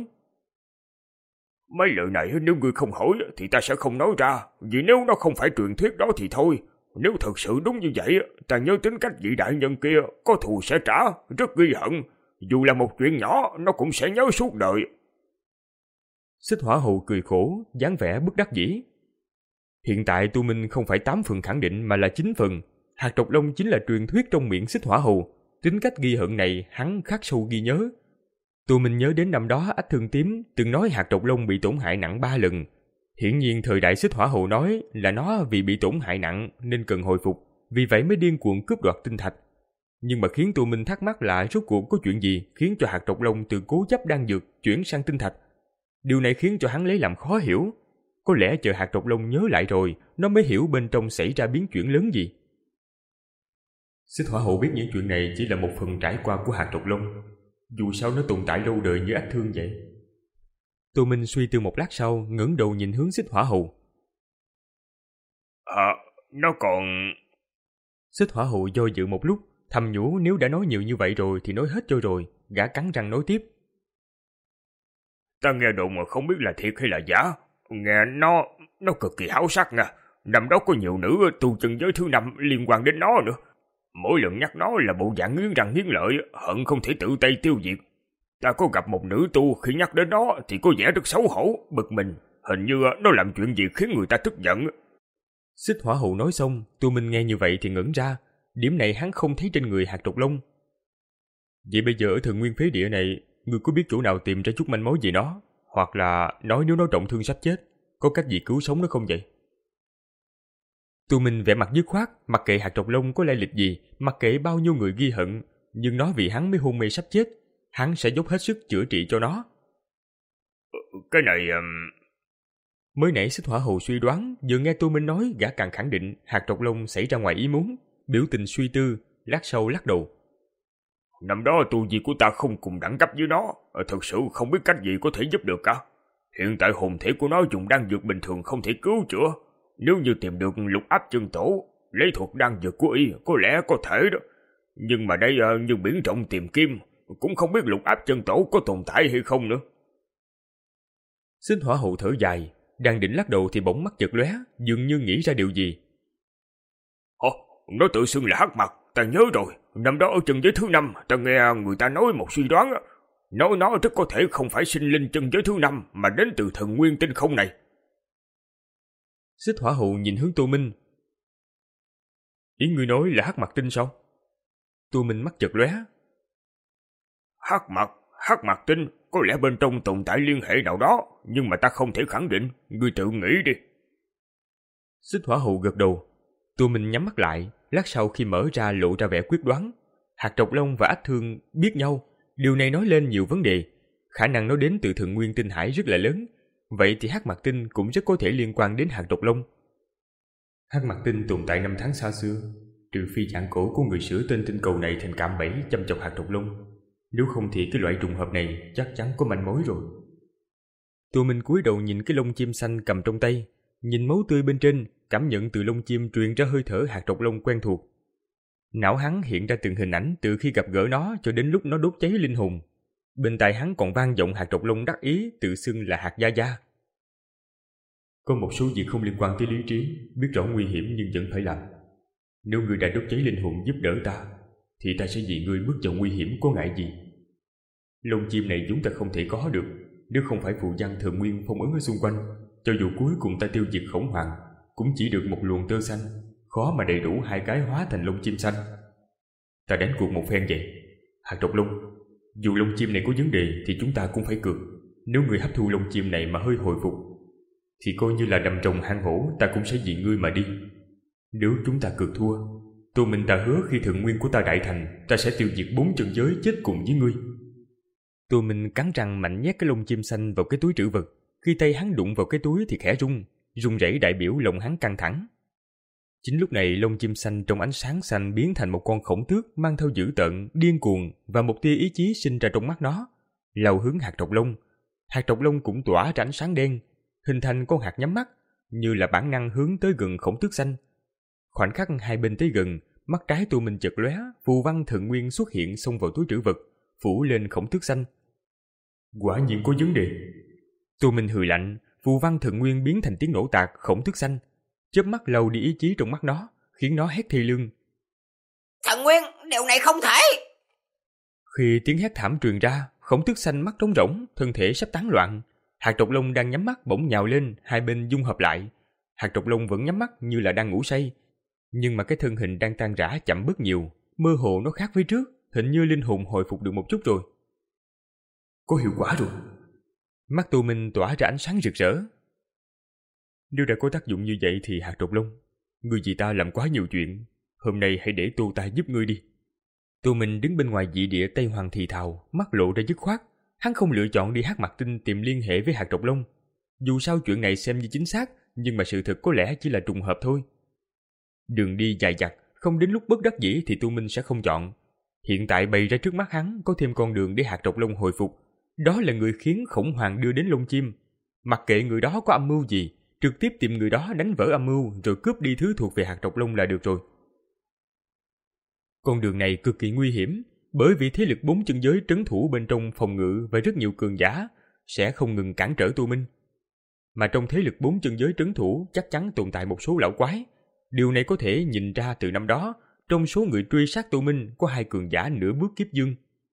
Mấy lời này nếu ngươi không hỏi thì ta sẽ không nói ra, vì nếu nó không phải truyền thuyết đó thì thôi. Nếu thật sự đúng như vậy, ta nhớ tính cách vị đại nhân kia, có thù sẽ trả, rất ghi hận. Dù là một chuyện nhỏ, nó cũng sẽ nhớ suốt đời. Xích Hỏa Hầu cười khổ, dáng vẻ bất đắc dĩ. Hiện tại Tu Minh không phải tám phần khẳng định mà là chín phần. Hạt độc long chính là truyền thuyết trong miệng Xích Hỏa Hầu. Tính cách ghi hận này hắn khắc sâu ghi nhớ. Tu Minh nhớ đến năm đó Ách Thương Tím từng nói hạt độc long bị tổn hại nặng ba lần. Hiển nhiên thời đại Xích Hỏa Hầu nói là nó vì bị tổn hại nặng nên cần hồi phục, vì vậy mới điên cuồng cướp đoạt tinh thạch. Nhưng mà khiến Tu Minh thắc mắc là rốt cuộc có chuyện gì khiến cho hạt độc long từ cố chấp đan dược chuyển sang tinh thạch. Điều này khiến cho hắn lấy làm khó hiểu. Có lẽ chờ hạt độc long nhớ lại rồi, nó mới hiểu bên trong xảy ra biến chuyển lớn gì. Xích Hỏa Hầu biết những chuyện này chỉ là một phần trải qua của hạt độc long. Dù sao nó tồn tại lâu đời như Ách Thương vậy. Tô Minh suy tư một lát sau, ngẩng đầu nhìn hướng Xích Hỏa Hầu. À, nó còn... Xích Hỏa Hầu do dự một lúc, thầm nhủ nếu đã nói nhiều như vậy rồi thì nói hết cho rồi. Gã cắn răng nói tiếp. Ta nghe đồn mà không biết là thiệt hay là giả. Nghe nó, nó cực kỳ háo sắc nha. Năm đó có nhiều nữ tu chân giới thứ năm liên quan đến nó nữa. Mỗi lần nhắc nó là bộ dạng nghiến răng nghiến lợi, hận không thể tự tay tiêu diệt. Ta có gặp một nữ tu khi nhắc đến nó thì có vẻ rất xấu hổ, bực mình. Hình như nó làm chuyện gì khiến người ta tức giận. Xích Hỏa Hầu nói xong, Tu Minh nghe như vậy thì ngẩn ra. Điểm này hắn không thấy trên người hạt độc long. Vậy bây giờ ở Thần Nguyên Phế Địa này, ngươi có biết chỗ nào tìm ra chút manh mối gì nó? Hoặc là nói nếu nó trọng thương sắp chết, có cách gì cứu sống nó không vậy? Tu Minh vẻ mặt dứt khoát, mặc kệ hạt độc long có lai lịch gì, mặc kệ bao nhiêu người ghi hận, nhưng nó vì hắn mới hôn mê sắp chết, hắn sẽ dốc hết sức chữa trị cho nó. Cái này... Um... Mới nãy Xích Hỏa Hầu suy đoán, vừa nghe Tu Minh nói, gã càng khẳng định hạt độc long xảy ra ngoài ý muốn, biểu tình suy tư, lát sau lắc đầu. Năm đó tu vi của ta không cùng đẳng cấp với nó, thật sự không biết cách gì có thể giúp được cả. Hiện tại hồn thể của nó dùng đan dược bình thường không thể cứu chữa. Nếu như tìm được lục áp chân tổ, lấy thuật đan dược của y có lẽ có thể đó. Nhưng mà đây như biển rộng tìm kim, cũng không biết lục áp chân tổ có tồn tại hay không nữa. Xích Hỏa Hầu thở dài, đang định lắc đầu thì bỗng mắt chợt lóe, dường như nghĩ ra điều gì. Ồ, nó tự xưng là Hắc Mặc, ta nhớ rồi. Năm đó ở chân giới thứ năm, ta nghe người ta nói một suy đoán, nói nó rất có thể không phải sinh linh chân giới thứ năm mà đến từ thần nguyên tinh không này. Xích Hỏa Hầu nhìn hướng Tô Minh. Ý ngươi nói là Hắc Mặc tinh sao? Tô Minh mắt chợt lóe. Hắc Mặc, Hắc Mặc tinh, có lẽ bên trong tồn tại liên hệ nào đó, nhưng mà ta không thể khẳng định, ngươi tự nghĩ đi. Xích Hỏa Hầu gật đầu. Tô Minh nhắm mắt lại, lát sau khi mở ra lộ ra vẻ quyết đoán. Hạt độc long và Ách Thương biết nhau, điều này nói lên nhiều vấn đề. Khả năng nó đến từ Thượng Nguyên Tinh Hải rất là lớn, vậy thì Hắc Mặc tinh cũng rất có thể liên quan đến hạt độc long. Hắc Mặc tinh tồn tại năm tháng xa xưa, trừ phi dạng cổ của người sửa tên tinh cầu này thành cạm bẫy chăm chọc hạt độc long, nếu không thì cái loại trùng hợp này chắc chắn có manh mối rồi. Tô Minh cúi đầu nhìn cái lông chim xanh cầm trong tay, nhìn máu tươi bên trên, cảm nhận từ lông chim truyền ra hơi thở hạt độc long quen thuộc. Não hắn hiện ra từng hình ảnh từ khi gặp gỡ nó cho đến lúc nó đốt cháy linh hồn. Bên tai hắn còn vang vọng hạt độc long đắc ý tự xưng là hạt gia gia. Có một số việc không liên quan tới lý trí, biết rõ nguy hiểm nhưng vẫn phải làm. Nếu ngươi đã đốt cháy linh hồn giúp đỡ ta, thì ta sẽ vì ngươi bước vào nguy hiểm có ngại gì. Lông chim này chúng ta không thể có được, nếu không phải phù văn Thượng Nguyên phong ấn ở xung quanh, cho dù cuối cùng ta tiêu diệt Khổng Hoàng, cũng chỉ được một luồng tơ xanh, khó mà đầy đủ hai cái hóa thành lông chim xanh. Ta đánh cuộc một phen vậy. Hạt độc long, dù lông chim này có vấn đề thì chúng ta cũng phải cược. Nếu ngươi hấp thu lông chim này mà hơi hồi phục, thì coi như là đầm rồng hang hổ, ta cũng sẽ vì ngươi mà đi. Nếu chúng ta cược thua, Tô Minh ta hứa khi Thượng Nguyên của ta đại thành, ta sẽ tiêu diệt bốn chân giới chết cùng với ngươi. Tô Minh cắn răng mạnh nhét cái lông chim xanh vào cái túi trữ vật. Khi tay hắn đụng vào cái túi thì khẽ rung, rung rẩy đại biểu lòng hắn căng thẳng. Chính lúc này lông chim xanh trong ánh sáng xanh biến thành một con khổng tước mang theo dữ tợn, điên cuồng và một tia ý chí sinh ra trong mắt nó, lao hướng hạt độc long. Hạt độc long cũng tỏa ra ánh sáng đen, hình thành con hạt nhắm mắt, như là bản năng hướng tới gần khổng tước xanh. Khoảnh khắc hai bên tới gần, mắt trái Tô Minh chợt lóe, phù văn Thượng Nguyên xuất hiện xông vào túi trữ vật, phủ lên khổng tước xanh. Quả nhiên có vấn đề. Tô Minh hừ lạnh, phù văn Thượng Nguyên biến thành tiếng nổ tạc khổng tước xanh, chớp mắt lau đi ý chí trong mắt nó, khiến nó hét thê lương. Thần Nguyên, điều này không thể. Khi tiếng hét thảm truyền ra, khổng tước xanh mắt trống rỗng, thân thể sắp tán loạn. hạt trọc lông đang nhắm mắt bỗng nhào lên, hai bên dung hợp lại. Hạt trọc lông vẫn nhắm mắt như là đang ngủ say, nhưng mà cái thân hình đang tan rã chậm bớt nhiều, mơ hồ nó khác với trước, hình như linh hồn hồi phục được một chút rồi. Có hiệu quả rồi. Mắt Tô Minh tỏa ra ánh sáng rực rỡ. Nếu đã có tác dụng như vậy thì hạt trọc lông, ngươi vì ta làm quá nhiều chuyện, hôm nay hãy để tôi ta giúp ngươi đi. Tô Minh đứng bên ngoài dị địa Tây Hoàng thì thào, mắt lộ ra dứt khoát. Hắn không lựa chọn đi Hát Mặt Tinh tìm liên hệ với hạt trọc lông. Dù sao chuyện này xem như chính xác, nhưng mà sự thực có lẽ chỉ là trùng hợp thôi. Đường đi dài dặt, không đến lúc bất đắc dĩ thì Tô Minh sẽ không chọn. Hiện tại bày ra trước mắt hắn có thêm con đường để hạt trọc lông hồi phục. Đó là người khiến Khổng Hoàng đưa đến lông chim. Mặc kệ người đó có âm mưu gì, trực tiếp tìm người đó đánh vỡ âm mưu rồi cướp đi thứ thuộc về hạt trọc lông là được rồi. Con đường này cực kỳ nguy hiểm, bởi vì thế lực bốn chân giới trấn thủ bên trong phòng ngự và rất nhiều cường giả sẽ không ngừng cản trở Tô Minh. Mà trong thế lực bốn chân giới trấn thủ chắc chắn tồn tại một số lão quái. Điều này có thể nhìn ra từ năm đó, trong số người truy sát Tô Minh có hai cường giả nửa bước kiếp dương.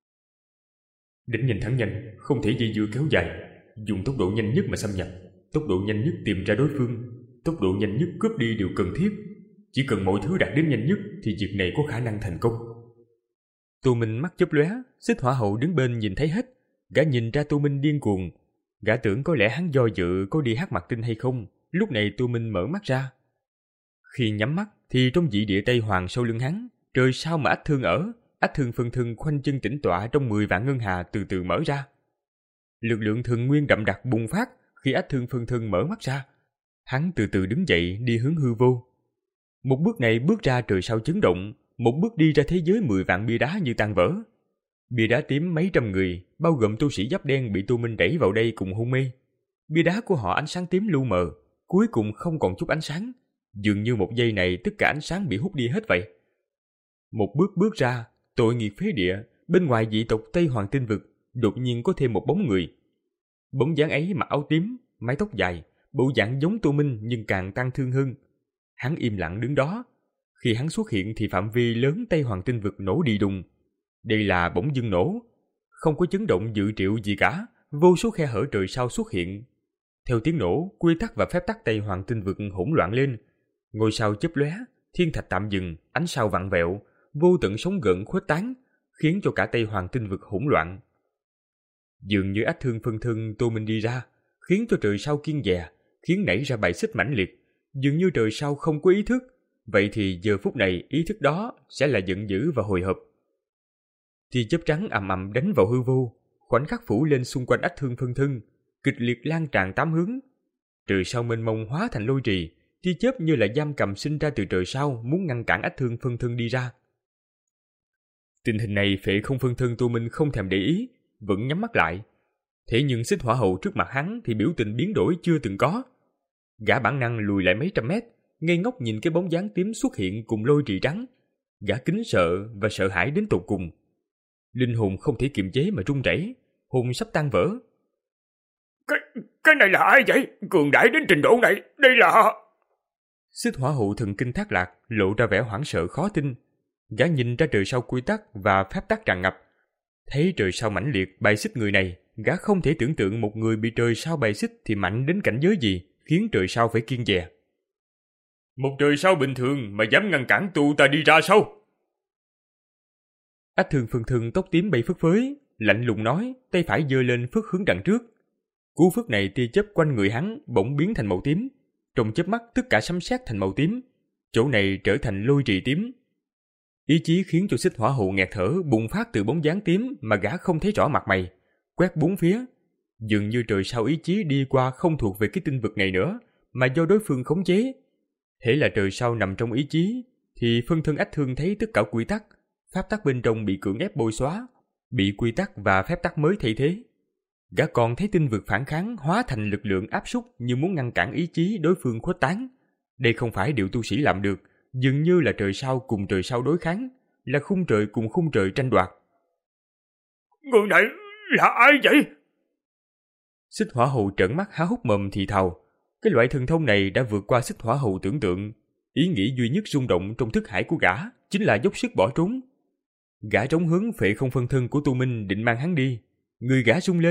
Đánh nhanh thắng nhanh, không thể dây dưa kéo dài, dùng tốc độ nhanh nhất mà xâm nhập, tốc độ nhanh nhất tìm ra đối phương, tốc độ nhanh nhất cướp đi điều cần thiết. Chỉ cần mọi thứ đạt đến nhanh nhất thì việc này có khả năng thành công. Tô Minh mắt chớp lóe, Xích Hỏa Hậu đứng bên nhìn thấy hết. Gã nhìn ra Tô Minh điên cuồng. Gã tưởng có lẽ hắn do dự có đi Hát Mặt Tinh hay không. Lúc này Tô Minh mở mắt ra. Khi nhắm mắt thì trong dị địa Tây Hoàng sau lưng hắn, trời sao mà Ách Thương ở, Ách Thương phân thân khoanh chân tĩnh tọa trong mười vạn ngân hà từ từ mở ra. Lực lượng thường nguyên đậm đặc bùng phát khi Ách Thương phân thân mở mắt ra. Hắn từ từ đứng dậy đi hướng hư vô. Một bước này bước ra trời sao chấn động, một bước đi ra thế giới mười vạn bia đá như tan vỡ. Bia đá tím mấy trăm người, bao gồm tu sĩ giáp đen bị Tô Minh đẩy vào đây cùng hôn mê. Bia đá của họ ánh sáng tím lu mờ, cuối cùng không còn chút ánh sáng. Dường như một giây này tất cả ánh sáng bị hút đi hết vậy. Một bước bước ra, tội nghiệp phế địa, bên ngoài dị tộc Tây Hoàng Tinh Vực, đột nhiên có thêm một bóng người. Bóng dáng ấy mặc áo tím, mái tóc dài, bộ dạng giống Tô Minh nhưng càng tăng thương hơn. Hắn im lặng đứng đó. Khi hắn xuất hiện thì phạm vi lớn Tây Hoàng Tinh Vực nổ đi đùng. Đây là bỗng dưng nổ, không có chấn động dự triệu gì cả, vô số khe hở trời sao xuất hiện. Theo tiếng nổ, quy tắc và phép tắc Tây Hoàng Tinh Vực hỗn loạn lên. Ngôi sao chớp lóe, thiên thạch tạm dừng, ánh sao vặn vẹo, vô tận sóng gợn khuếch tán, khiến cho cả Tây Hoàng Tinh Vực hỗn loạn. Dường như Ách Thương phân thân Tô Minh đi ra, khiến cho trời sao kiêng dè, khiến nảy ra bài xích mãnh liệt. Dường như trời sao không có ý thức, vậy thì giờ phút này ý thức đó sẽ là giận dữ và hồi hộp. Tia chớp trắng ầm ầm đánh vào hư vô, khoảnh khắc phủ lên xung quanh Ách Thương phân thân, kịch liệt lan tràn tám hướng. Trời sao mênh mông hóa thành lôi trì, tia chớp như là giam cầm sinh ra từ trời sao muốn ngăn cản Ách Thương phân thân đi ra. Tình hình này Phệ Không phân thân Tô Minh không thèm để ý, vẫn nhắm mắt lại. Thế nhưng Xích Hỏa Hậu trước mặt hắn thì biểu tình biến đổi chưa từng có. Gã bản năng lùi lại mấy trăm mét, ngây ngốc nhìn cái bóng dáng tím xuất hiện cùng lôi trì trắng. Gã kính sợ và sợ hãi đến tột cùng. Linh hồn không thể kiềm chế mà run rẩy, hồn sắp tan vỡ. Cái, cái này là ai vậy? Cường đại đến trình độ này, đây là... Xích Hỏa Hậu thần kinh thác lạc, lộ ra vẻ hoảng sợ khó tin. Gã nhìn ra trời sao quy tắc và phép tắc tràn ngập. Thấy trời sao mãnh liệt bài xích người này, gã không thể tưởng tượng một người bị trời sao bài xích thì mạnh đến cảnh giới gì, khiến trời sao phải kiêng dè. Một trời sao bình thường mà dám ngăn cản tụi ta đi ra sao? Ách Thương phân thân tóc tím bay phất phới, lạnh lùng nói, tay phải giơ lên phất hướng đằng trước. Cú phất này tia chớp quanh người hắn bỗng biến thành màu tím. Trong chớp mắt tất cả sấm sét thành màu tím. Chỗ này trở thành lôi trì tím. Ý chí khiến cho Xích Hỏa Hậu nghẹt thở bùng phát từ bóng dáng tím mà gã không thấy rõ mặt mày. Quét bốn phía. Dường như trời sao ý chí đi qua không thuộc về cái tinh vực này nữa, mà do đối phương khống chế. Hễ là trời sao nằm trong ý chí, thì phân thân Ách Thương thấy tất cả quy tắc, pháp tắc bên trong bị cưỡng ép bôi xóa, bị quy tắc và phép tắc mới thay thế. Gã còn thấy tinh vực phản kháng hóa thành lực lượng áp súc như muốn ngăn cản ý chí đối phương khuếch tán. Đây không phải điều tu sĩ làm được, dường như là trời sao cùng trời sao đối kháng, là khung trời cùng khung trời tranh đoạt. Người này là ai vậy? Xích Hỏa Hậu trợn mắt há hốc mồm thì thào. Cái loại thần thông này đã vượt qua Xích Hỏa Hậu tưởng tượng. Ý nghĩ duy nhất rung động trong thức hải của gã chính là dốc sức bỏ trốn. Gã trống hướng Phệ Không phân thân của Tô Minh định mang hắn đi. Người gã rung lên,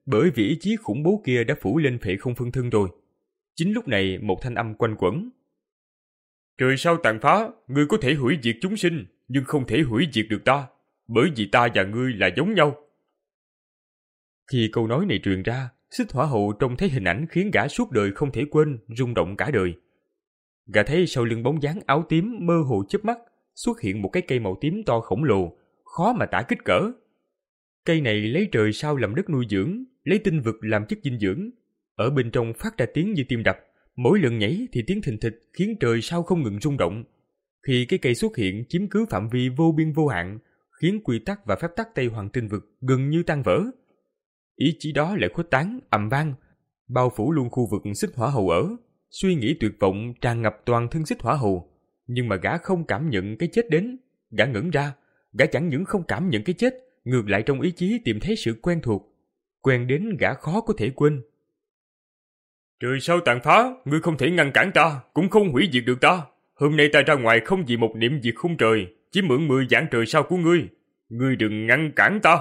bởi vì ý chí khủng bố kia đã phủ lên Phệ Không Phân Thân rồi. Chính lúc này một thanh âm quanh quẩn. Trời sao tàn phá, ngươi có thể hủy diệt chúng sinh, nhưng không thể hủy diệt được ta, bởi vì ta và ngươi là giống nhau. Khi câu nói này truyền ra, Xích Hỏa Hậu trông thấy hình ảnh khiến gã suốt đời không thể quên, rung động cả đời. Gã thấy sau lưng bóng dáng áo tím mơ hồ chớp mắt, xuất hiện một cái cây màu tím to khổng lồ, khó mà tả kích cỡ. Cây này lấy trời sao làm đất nuôi dưỡng, lấy tinh vực làm chất dinh dưỡng. Ở bên trong phát ra tiếng như tim đập, mỗi lần nhảy thì tiếng thình thịch khiến trời sao không ngừng rung động. Khi cái cây xuất hiện chiếm cứ phạm vi vô biên vô hạn, khiến quy tắc và phép tắc Tây Hoàng tinh vực gần như tan vỡ. Ý chí đó lại khuếch tán, ầm vang, bao phủ luôn khu vực Xích Hỏa Hầu ở. Suy nghĩ tuyệt vọng tràn ngập toàn thân Xích Hỏa Hầu, nhưng mà gã không cảm nhận cái chết đến. Gã ngẩn ra, gã chẳng những không cảm nhận cái chết, ngược lại trong ý chí tìm thấy sự quen thuộc, quen đến gã khó có thể quên. Trời sao tàn phá, ngươi không thể ngăn cản ta, cũng không hủy diệt được ta. Hôm nay ta ra ngoài không vì một niệm diệt khung trời, chỉ mượn mười vạn trời sao của ngươi. Ngươi đừng ngăn cản ta.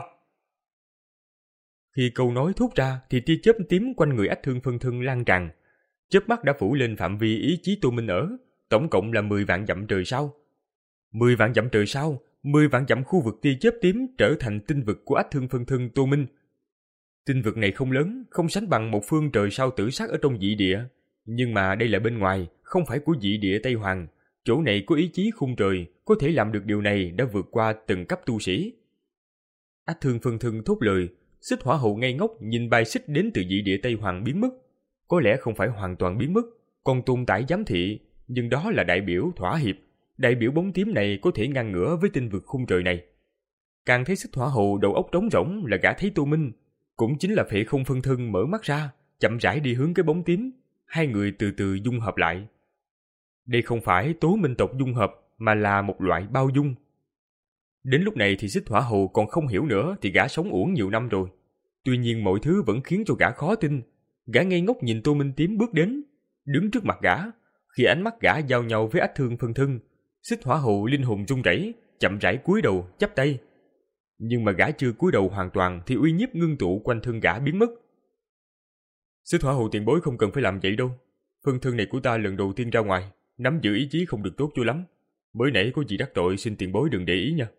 Khi câu nói thốt ra thì tia chớp tím quanh người Ách Thương Phân Thân lan tràn. Chớp mắt đã phủ lên phạm vi ý chí Tô Minh ở, tổng cộng là mười vạn dặm trời sao. mười vạn dặm trời sao, mười vạn dặm khu vực tia chớp tím trở thành tinh vực của Ách Thương Phân Thân Tô Minh. Tinh vực này không lớn, không sánh bằng một phương trời sao tử sắc ở trong dị địa, nhưng mà đây là bên ngoài, không phải của dị địa Tây Hoàng. Chỗ này có ý chí khung trời, có thể làm được điều này đã vượt qua từng cấp tu sĩ. Ách Thương Phân Thân thốt lời, Xích Hỏa Hậu ngây ngốc nhìn bài xích đến từ dị địa Tây Hoàng biến mất. Có lẽ không phải hoàn toàn biến mất, còn tồn tại giám thị, nhưng đó là đại biểu thỏa hiệp. Đại biểu bóng tím này có thể ngang ngửa với tinh vực khung trời này. Càng thấy Xích Hỏa Hậu đầu óc trống rỗng là gã thấy Tô Minh, cũng chính là Phệ Không Phân Thân mở mắt ra, chậm rãi đi hướng cái bóng tím. Hai người từ từ dung hợp lại. Đây không phải tố minh tộc dung hợp, mà là một loại bao dung. Đến lúc này thì Xích Hỏa Hậu còn không hiểu nữa thì gã sống uổng nhiều năm rồi. Tuy nhiên mọi thứ vẫn khiến cho gã khó tin. Gã ngây ngốc nhìn Tô Minh tím bước đến, đứng trước mặt gã. Khi ánh mắt gã giao nhau với Ách Thương Phân Thân, Xích Hỏa Hậu linh hồn run rẩy, chậm rãi cúi đầu chắp tay. Nhưng mà gã chưa cúi đầu hoàn toàn thì uy nhiếp ngưng tụ quanh thân gã biến mất. Xích Hỏa Hậu tiền bối không cần phải làm vậy đâu. Phân thân này của ta lần đầu tiên ra ngoài, nắm giữ ý chí không được tốt cho lắm. Mới nãy có gì đắc tội xin tiền bối đừng để ý nha.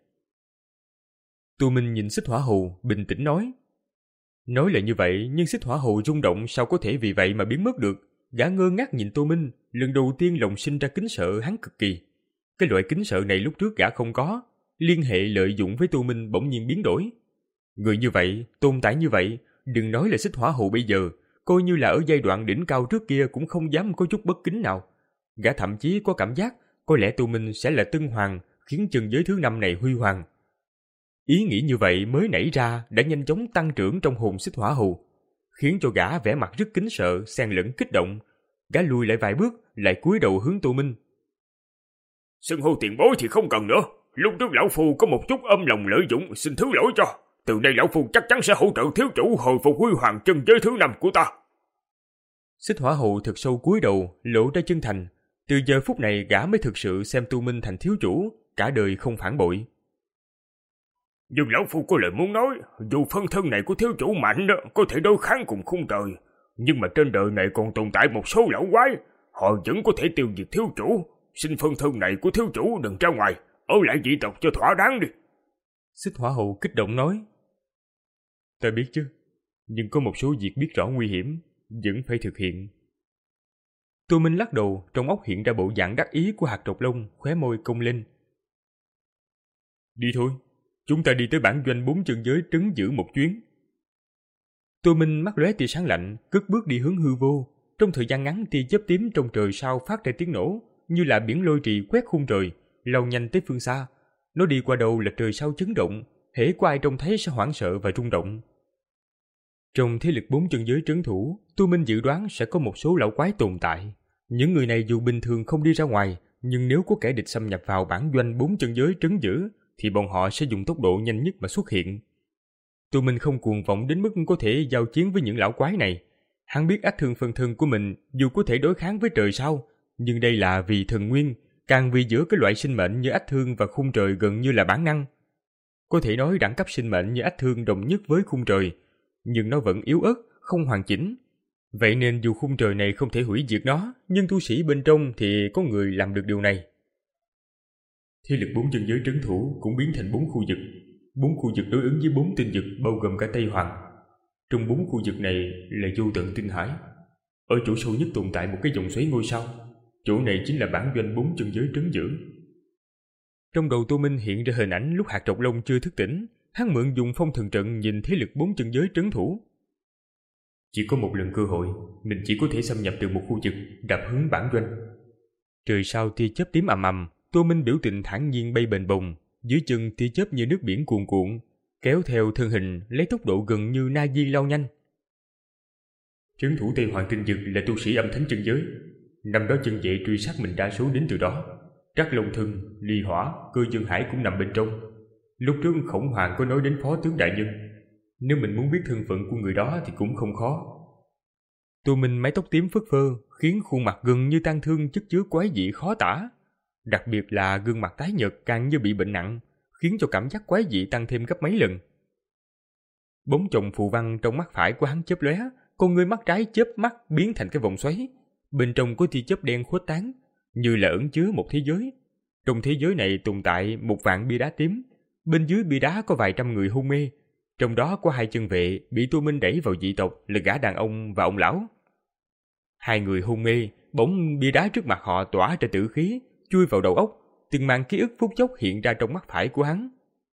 Tô Minh nhìn Xích Hỏa Hậu bình tĩnh nói. Nói là như vậy, nhưng Xích Hỏa Hậu rung động sao có thể vì vậy mà biến mất được. Gã ngơ ngác nhìn Tô Minh, lần đầu tiên lòng sinh ra kính sợ hắn cực kỳ. Cái loại kính sợ này lúc trước gã không có. Liên hệ lợi dụng với Tô Minh bỗng nhiên biến đổi. Người như vậy, tồn tại như vậy, đừng nói là Xích Hỏa Hậu bây giờ, coi như là ở giai đoạn đỉnh cao trước kia cũng không dám có chút bất kính nào. Gã thậm chí có cảm giác có lẽ Tô Minh sẽ là Tân Hoàng, khiến chân giới thứ năm này huy hoàng. Ý nghĩ như vậy mới nảy ra đã nhanh chóng tăng trưởng trong hồn Xích Hỏa Hậu, khiến cho gã vẻ mặt rất kính sợ, xen lẫn kích động. Gã lùi lại vài bước, lại cúi đầu hướng Tô Minh. Xưng hô tiền bối thì không cần nữa. Lúc trước lão phu có một chút âm lòng lợi dụng, xin thứ lỗi cho. Từ nay lão phu chắc chắn sẽ hỗ trợ thiếu chủ hồi phục huy hoàng chân giới thứ năm của ta. Xích Hỏa Hậu thật sâu cúi đầu, lộ ra chân thành. Từ giờ phút này gã mới thực sự xem Tô Minh thành thiếu chủ, cả đời không phản bội. Nhưng lão phu có lời muốn nói, dù phân thân này của thiếu chủ mạnh đó, có thể đối kháng cùng khung trời, nhưng mà trên đời này còn tồn tại một số lão quái, họ vẫn có thể tiêu diệt thiếu chủ. Xin phân thân này của thiếu chủ đừng ra ngoài, ở lại dị tộc cho thỏa đáng đi. Xích Hỏa Hậu kích động nói. Ta biết chứ, nhưng có một số việc biết rõ nguy hiểm, vẫn phải thực hiện. Tô Minh lắc đầu, trong óc hiện ra bộ dạng đắc ý của hạt trọc lông, khóe môi cong lên. Đi thôi, chúng ta đi tới bản doanh bốn chân giới trấn giữ một chuyến. Tô Minh mắt lóe tia sáng lạnh, cất bước đi hướng hư vô. Trong thời gian ngắn, tia chớp tím trong trời sao phát ra tiếng nổ, như là biển lôi trì quét khung trời, lao nhanh tới phương xa. Nó đi qua đầu là trời sao chấn động, hễ có ai trông thấy sẽ hoảng sợ và rung động. Trong thế lực bốn chân giới trấn thủ, Tô Minh dự đoán sẽ có một số lão quái tồn tại. Những người này dù bình thường không đi ra ngoài, nhưng nếu có kẻ địch xâm nhập vào bản doanh bốn chân giới trấn giữ, thì bọn họ sẽ dùng tốc độ nhanh nhất mà xuất hiện. Tô Minh không cuồng vọng đến mức có thể giao chiến với những lão quái này. Hắn biết Ách Thương Phân Thân của mình dù có thể đối kháng với trời sao, nhưng đây là vì thần nguyên, càng vì giữa cái loại sinh mệnh như Ách Thương và khung trời gần như là bản năng. Có thể nói đẳng cấp sinh mệnh như Ách Thương đồng nhất với khung trời, nhưng nó vẫn yếu ớt, không hoàn chỉnh. Vậy nên dù khung trời này không thể hủy diệt nó, nhưng tu sĩ bên trong thì có người làm được điều này. Thế lực bốn chân giới trấn thủ cũng biến thành bốn khu vực. Bốn khu vực đối ứng với bốn tinh vực bao gồm cả Tây Hoàng. Trong bốn khu vực này là vô tận tinh hải. Ở chỗ sâu nhất tồn tại một cái vòng xoáy ngôi sao. Chỗ này chính là bản doanh bốn chân giới trấn giữ. Trong đầu Tô Minh hiện ra hình ảnh lúc hạt trọc lông chưa thức tỉnh, hắn mượn dùng phong thần trận nhìn thế lực bốn chân giới trấn thủ. Chỉ có một lần cơ hội, mình chỉ có thể xâm nhập từ một khu vực, đạp hướng bản doanh. Trời sao tia chớp tím ầm ầm, Tô Minh biểu tình thản nhiên bay bềnh bồng, dưới chân tia chớp như nước biển cuồn cuộn, kéo theo thân hình lấy tốc độ gần như na di lao nhanh. Trấn thủ Tây Hoàng tinh vực là tu sĩ âm thánh chân giới. Năm đó chân vệ truy sát mình đa số đến từ đó. Trắc Long Thân, Ly Hỏa, Cơ Dương Hải cũng nằm bên trong. Lúc trước Khổng Hoàng có nói đến phó tướng đại nhân. Nếu mình muốn biết thân phận của người đó thì cũng không khó. Tô Minh mái tóc tím phất phơ, khiến khuôn mặt gần như tang thương chất chứa quái dị khó tả. Đặc biệt là gương mặt tái nhợt càng như bị bệnh nặng, khiến cho cảm giác quái dị tăng thêm gấp mấy lần. Bóng chồng phù văn trong mắt phải của hắn chớp lóe, con ngươi mắt trái chớp mắt biến thành cái vòng xoáy. Bên trong có tia chớp đen khuếch tán, như là ẩn chứa một thế giới. Trong thế giới này tồn tại một vạn bia đá tím. Bên dưới bia đá có vài trăm người hôn mê. Trong đó có hai chân vệ bị Tô Minh đẩy vào dị tộc là gã đàn ông và ông lão. Hai người hôn mê, bỗng bia đá trước mặt họ tỏa ra tử khí, chui vào đầu óc, từng màn ký ức phút chốc hiện ra trong mắt phải của hắn.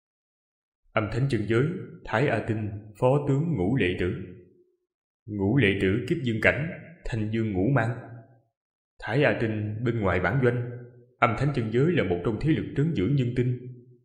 Âm thánh chân giới, Thái A Tinh, phó tướng Ngũ Lệ Tử. Ngũ Lệ Tử kiếp dương cảnh, Thanh Dương Ngũ Mang. Thái A Tinh bên ngoài bản doanh, âm thánh chân giới là một trong thế lực trấn giữ nhân tinh.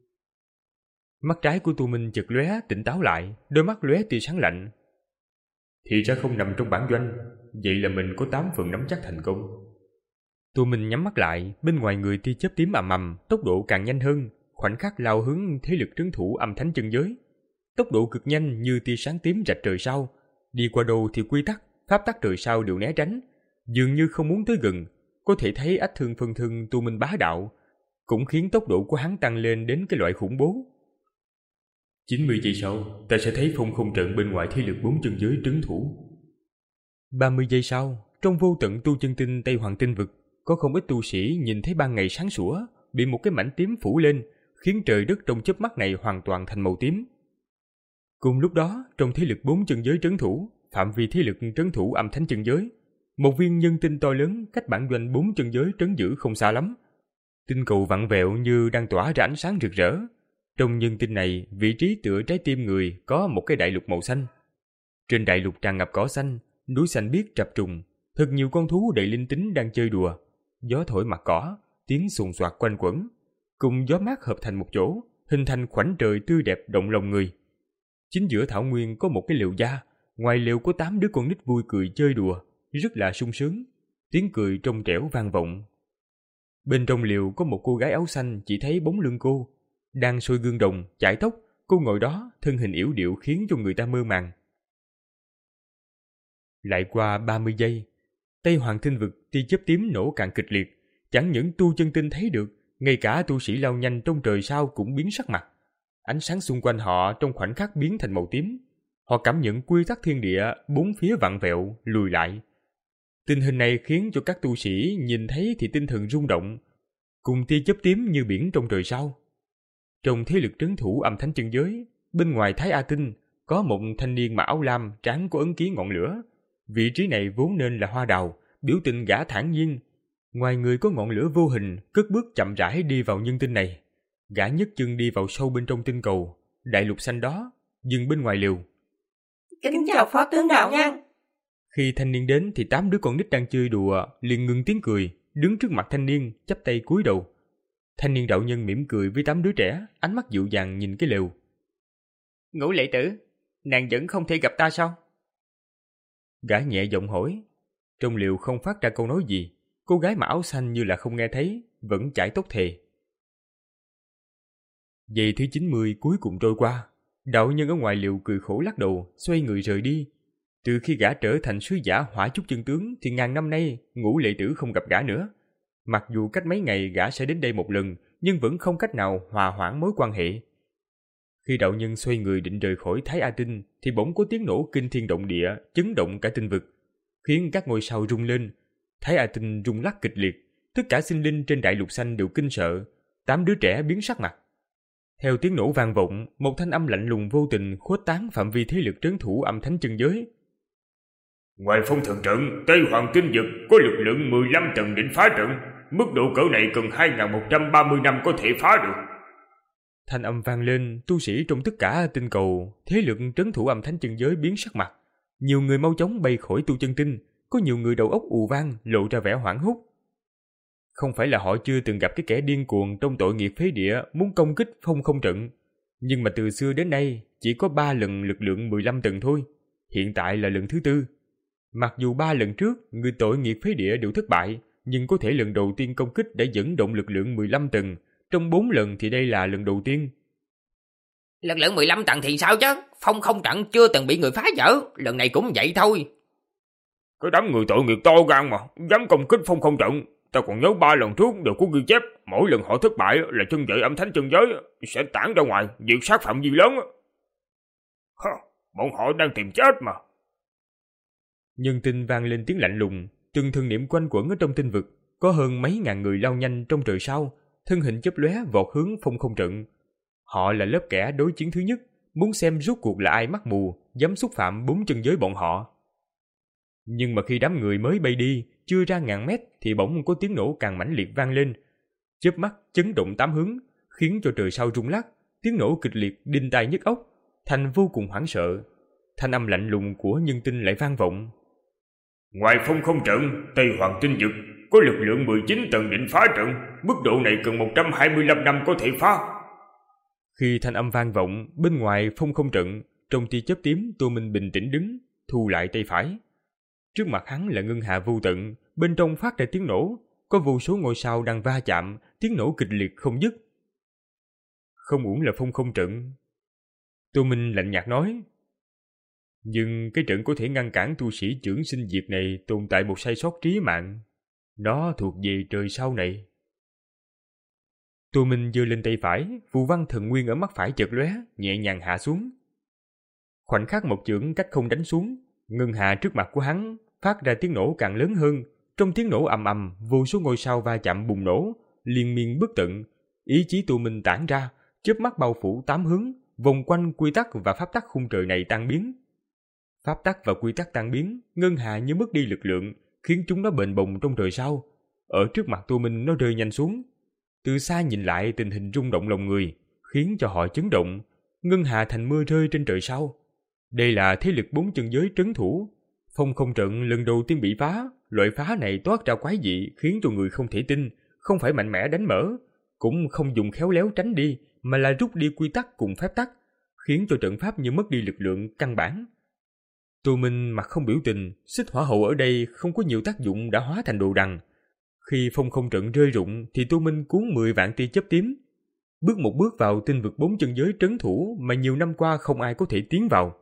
Mắt trái của Tô Minh chợt lóe tỉnh táo lại, đôi mắt lóe tia sáng lạnh. Thì ra không nằm trong bản doanh, vậy là mình có tám phần nắm chắc thành công. Tô Minh nhắm mắt lại, bên ngoài người tia chớp tím ầm ầm, tốc độ càng nhanh hơn, khoảnh khắc lao hướng thế lực trấn thủ âm thánh chân giới. Tốc độ cực nhanh như tia sáng tím rạch trời sao, đi qua đâu thì quy tắc, pháp tắc trời sao đều né tránh, dường như không muốn tới gần. Có thể thấy ách thương phân thân Tô Minh bá đạo, cũng khiến tốc độ của hắn tăng lên đến cái loại khủng bố. chín mươi giây sau, ta sẽ thấy phong không trận bên ngoài thế lực bốn chân giới trấn thủ. ba mươi giây sau, trong vô tận tu chân tinh Tây Hoàng tinh vực, có không ít tu sĩ nhìn thấy ban ngày sáng sủa bị một cái mảnh tím phủ lên, khiến trời đất trong chớp mắt này hoàn toàn thành màu tím. Cùng lúc đó, trong thế lực bốn chân giới trấn thủ, phạm vi thế lực trấn thủ âm thánh chân giới, một viên nhân tinh to lớn cách bản doanh bốn chân giới trấn giữ không xa lắm. Tinh cầu vặn vẹo như đang tỏa ra ánh sáng rực rỡ. Trong nhân tinh này, vị trí tựa trái tim người có một cái đại lục màu xanh. Trên đại lục tràn ngập cỏ xanh, núi xanh biếc chập trùng, thật nhiều con thú đầy linh tính đang chơi đùa. Gió thổi mặt cỏ, tiếng xùn xoạc quanh quẩn, cùng gió mát hợp thành một chỗ, hình thành khoảnh trời tươi đẹp động lòng người. Chính giữa thảo nguyên có một cái lều da, ngoài lều có tám đứa con nít vui cười chơi đùa, rất là sung sướng, tiếng cười trong trẻo vang vọng. Bên trong lều có một cô gái áo xanh, chỉ thấy bóng lưng cô đang soi gương đồng, chải tóc. Cô ngồi đó, thân hình yểu điệu khiến cho người ta mơ màng. Lại qua ba mươi giây, Tây Hoàng tinh vực tia chớp tím nổ càng kịch liệt. Chẳng những tu chân tinh thấy được, ngay cả tu sĩ lao nhanh trong trời sao cũng biến sắc mặt. Ánh sáng xung quanh họ trong khoảnh khắc biến thành màu tím. Họ cảm nhận quy tắc thiên địa bốn phía vặn vẹo, lùi lại. Tình hình này khiến cho các tu sĩ nhìn thấy thì tinh thần rung động, cùng tia chớp tím như biển trong trời sao. Trong thế lực trấn thủ âm thánh chân giới, bên ngoài Thái A Tinh có một thanh niên mặc áo lam, trán có ấn ký ngọn lửa. Vị trí này vốn nên là hoa đào, biểu tình gã thản nhiên. Ngoài người có ngọn lửa vô hình, cất bước chậm rãi đi vào nhân tinh này. Gã nhấc chân đi vào sâu bên trong tinh cầu, đại lục xanh đó, dừng bên ngoài lều. Kính chào phó tướng đạo nhân. Khi thanh niên đến thì tám đứa con nít đang chơi đùa liền ngừng tiếng cười, đứng trước mặt thanh niên, chắp tay cúi đầu. Thanh niên đạo nhân mỉm cười với tám đứa trẻ, ánh mắt dịu dàng nhìn cái lều. Ngũ Lệ Tử, nàng vẫn không thể gặp ta sao? Gã nhẹ giọng hỏi. Trong lều không phát ra câu nói gì, cô gái mặc áo xanh như là không nghe thấy, vẫn chải tóc thề. Giây thứ chín mươi cuối cùng trôi qua, đạo nhân ở ngoài lều cười khổ lắc đầu, xoay người rời đi. Từ khi gã trở thành sứ giả hỏa trúc chân tướng thì ngàn năm nay Ngũ Lệ Tử không gặp gã nữa. Mặc dù cách mấy ngày gã sẽ đến đây một lần, nhưng vẫn không cách nào hòa hoãn mối quan hệ. Khi đạo nhân xoay người định rời khỏi Thái A Tinh thì bỗng có tiếng nổ kinh thiên động địa, chấn động cả tinh vực, khiến các ngôi sao rung lên. Thái A Tinh rung lắc kịch liệt, tất cả sinh linh trên đại lục xanh đều kinh sợ, tám đứa trẻ biến sắc mặt. Theo tiếng nổ vang vọng, một thanh âm lạnh lùng vô tình khuếch tán phạm vi thế lực trấn thủ âm thánh chân giới. Ngoài phong thần trận, Tây Hoàng tinh vực có lực lượng mười lăm tầng định phá trận, mức độ cỡ này cần hai nghìn một trăm ba mươi năm có thể phá được. Thanh âm vang lên, tu sĩ trong tất cả tinh cầu, thế lực trấn thủ âm thánh chân giới biến sắc mặt. Nhiều người mau chóng bay khỏi tu chân tinh, có nhiều người đầu óc ù vang, lộ ra vẻ hoảng hốt. Không phải là họ chưa từng gặp cái kẻ điên cuồng trong tội nghiệp phế địa muốn công kích phong không trận, nhưng mà từ xưa đến nay chỉ có ba lần lực lượng mười lăm tầng thôi, hiện tại là lần thứ tư. Mặc dù ba lần trước người tội nghiệp phế địa đều thất bại, nhưng có thể lần đầu tiên công kích đã dẫn động lực lượng mười lăm tầng, trong bốn lần thì đây là lần đầu tiên. Lực lượng mười lăm tầng thì sao chứ? Phong không trận chưa từng bị người phá vỡ, lần này cũng vậy thôi. Cái đám người tội nghiệp to gan mà, dám công kích phong không trận. Ta còn nhớ ba lần trước đều có ghi chép, mỗi lần họ thất bại là chân giới âm thánh chân giới sẽ tản ra ngoài, diệt sát phạm vi lớn. Hả, bọn họ đang tìm chết mà. Nhân tinh vang lên tiếng lạnh lùng, từng thân niệm quanh quẩn ở trong tinh vực, có hơn mấy ngàn người lao nhanh trong trời sao, thân hình chớp lóe vọt hướng phong không trận. Họ là lớp kẻ đối chiến thứ nhất, muốn xem rốt cuộc là ai mắt mù, dám xúc phạm bốn chân giới bọn họ. Nhưng mà khi đám người mới bay đi, chưa ra ngàn mét thì bỗng có tiếng nổ càng mãnh liệt vang lên. Chớp mắt chấn động tám hướng, khiến cho trời sao rung lắc, tiếng nổ kịch liệt đinh tai nhức óc, Thành vô cùng hoảng sợ. Thanh âm lạnh lùng của nhân tinh lại vang vọng. Ngoài phong không trận, Tây Hoàng tinh vực có lực lượng mười chín tầng định phá trận, mức độ này cần một trăm hai mươi lăm năm có thể phá. Khi thanh âm vang vọng, bên ngoài phong không trận, trong tia chớp tím, Tô Minh bình tĩnh đứng, thu lại tay phải. Trước mặt hắn là ngân hà vô tận, bên trong phát ra tiếng nổ, có vô số ngôi sao đang va chạm, tiếng nổ kịch liệt không dứt. Không uổng là phong không trận. Tô Minh lạnh nhạt nói. Nhưng cái trận có thể ngăn cản tu sĩ trưởng sinh diệt này tồn tại một sai sót trí mạng. Nó thuộc về trời sau này. Tô Minh giơ lên tay phải, phù văn thần nguyên ở mắt phải chợt lóe, nhẹ nhàng hạ xuống. Khoảnh khắc một chưởng cách không đánh xuống, ngân hà trước mặt của hắn phát ra tiếng nổ càng lớn hơn. Trong tiếng nổ ầm ầm, vô số ngôi sao va chạm bùng nổ, liên miên bất tận. Ý chí Tô Minh tản ra, chớp mắt bao phủ tám hướng, vòng quanh quy tắc và pháp tắc khung trời này tan biến. Pháp tắc và quy tắc tan biến, ngân hà như mất đi lực lượng, khiến chúng nó bềnh bồng trong trời sao. Ở trước mặt Tô Minh nó rơi nhanh xuống. Từ xa nhìn lại tình hình rung động lòng người, khiến cho họ chấn động. Ngân hà thành mưa rơi trên trời sao. Đây là thế lực bốn chân giới trấn thủ. Phong không trận lần đầu tiên bị phá, loại phá này toát ra quái dị, khiến cho người không thể tin. Không phải mạnh mẽ đánh mở, cũng không dùng khéo léo tránh đi, mà là rút đi quy tắc cùng phép tắc, khiến cho trận pháp như mất đi lực lượng căn bản. Tô Minh mặt không biểu tình, xích hỏa hậu ở đây không có nhiều tác dụng đã hóa thành đồ đằng. Khi phong không trận rơi rụng thì Tô Minh cuốn mười vạn tia chớp tím, bước một bước vào tinh vực bốn chân giới trấn thủ mà nhiều năm qua không ai có thể tiến vào.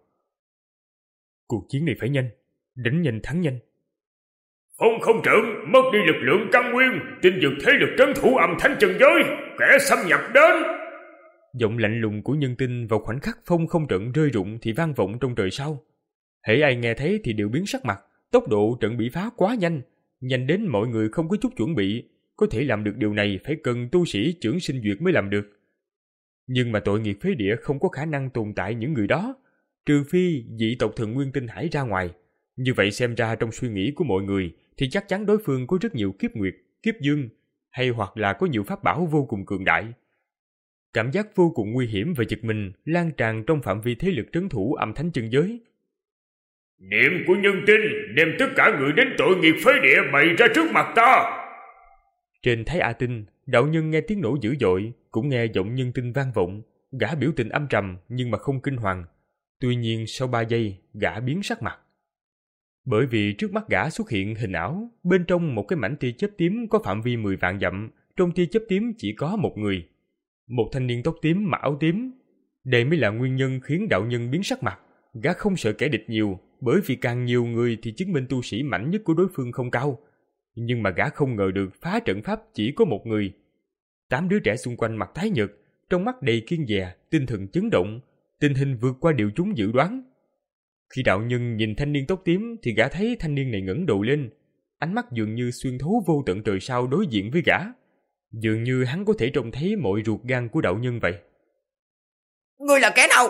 Cuộc chiến này phải nhanh, đánh nhanh thắng nhanh. Phong không trận mất đi lực lượng căn nguyên, tinh vực thế lực trấn thủ âm thánh chân giới, kẻ xâm nhập đến. Giọng lạnh lùng của nhân tinh vào khoảnh khắc phong không trận rơi rụng thì vang vọng trong trời sao. Hễ ai nghe thấy thì đều biến sắc mặt, tốc độ trận bị phá quá nhanh, nhanh đến mọi người không có chút chuẩn bị, có thể làm được điều này phải cần tu sĩ trưởng sinh duyệt mới làm được. Nhưng mà tội nghiệp phế địa không có khả năng tồn tại những người đó, trừ phi dị tộc thần nguyên tinh hải ra ngoài. Như vậy xem ra trong suy nghĩ của mọi người thì chắc chắn đối phương có rất nhiều kiếp nguyệt, kiếp dương, hay hoặc là có nhiều pháp bảo vô cùng cường đại. Cảm giác vô cùng nguy hiểm và giật mình lan tràn trong phạm vi thế lực trấn thủ âm thánh chân giới. Niệm của nhân tinh đem tất cả người đến tội nghiệp phế địa bày ra trước mặt ta. Trên Thái A Tinh, đạo nhân nghe tiếng nổ dữ dội, cũng nghe giọng nhân tinh vang vọng. Gã biểu tình âm trầm nhưng mà không kinh hoàng. Tuy nhiên sau ba giây, gã biến sắc mặt. Bởi vì trước mắt gã xuất hiện hình ảo, bên trong một cái mảnh tia chớp tím có phạm vi mười vạn dặm, trong tia chớp tím chỉ có một người. Một thanh niên tóc tím mặc áo tím. Đây mới là nguyên nhân khiến đạo nhân biến sắc mặt. Gã không sợ kẻ địch nhiều, bởi vì càng nhiều người thì chứng minh tu sĩ mạnh nhất của đối phương không cao. Nhưng mà gã không ngờ được phá trận pháp chỉ có một người. Tám đứa trẻ xung quanh mặt tái nhợt, trong mắt đầy kiên dè, tinh thần chấn động, tình hình vượt qua điều chúng dự đoán. Khi đạo nhân nhìn thanh niên tóc tím thì gã thấy thanh niên này ngẩng đầu lên, ánh mắt dường như xuyên thấu vô tận trời sao đối diện với gã. Dường như hắn có thể trông thấy mọi ruột gan của đạo nhân vậy. Ngươi là kẻ nào?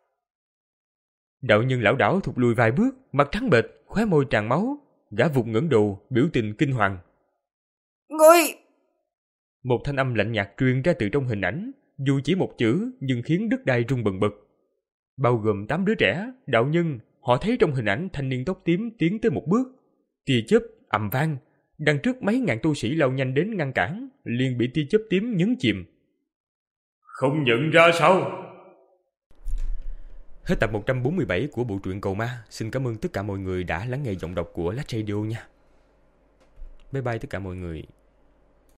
Đạo nhân lảo đảo thụt lùi vài bước, mặt trắng bệch, khóe môi tràn máu. Gã vụt ngẩng đầu, biểu tình kinh hoàng. Ngươi! Một thanh âm lạnh nhạt truyền ra từ trong hình ảnh, dù chỉ một chữ nhưng khiến đất đai rung bần bật. Bao gồm tám đứa trẻ, đạo nhân, họ thấy trong hình ảnh thanh niên tóc tím tiến tới một bước. Tia chớp ầm vang, đằng trước mấy ngàn tu sĩ lao nhanh đến ngăn cản, liền bị tia chớp tím nhấn chìm. Không nhận ra sao? Hết tập một trăm bốn mươi bảy của bộ truyện Cầu Ma. Xin cảm ơn tất cả mọi người đã lắng nghe giọng đọc của Last Radio nha. Bye bye tất cả mọi người.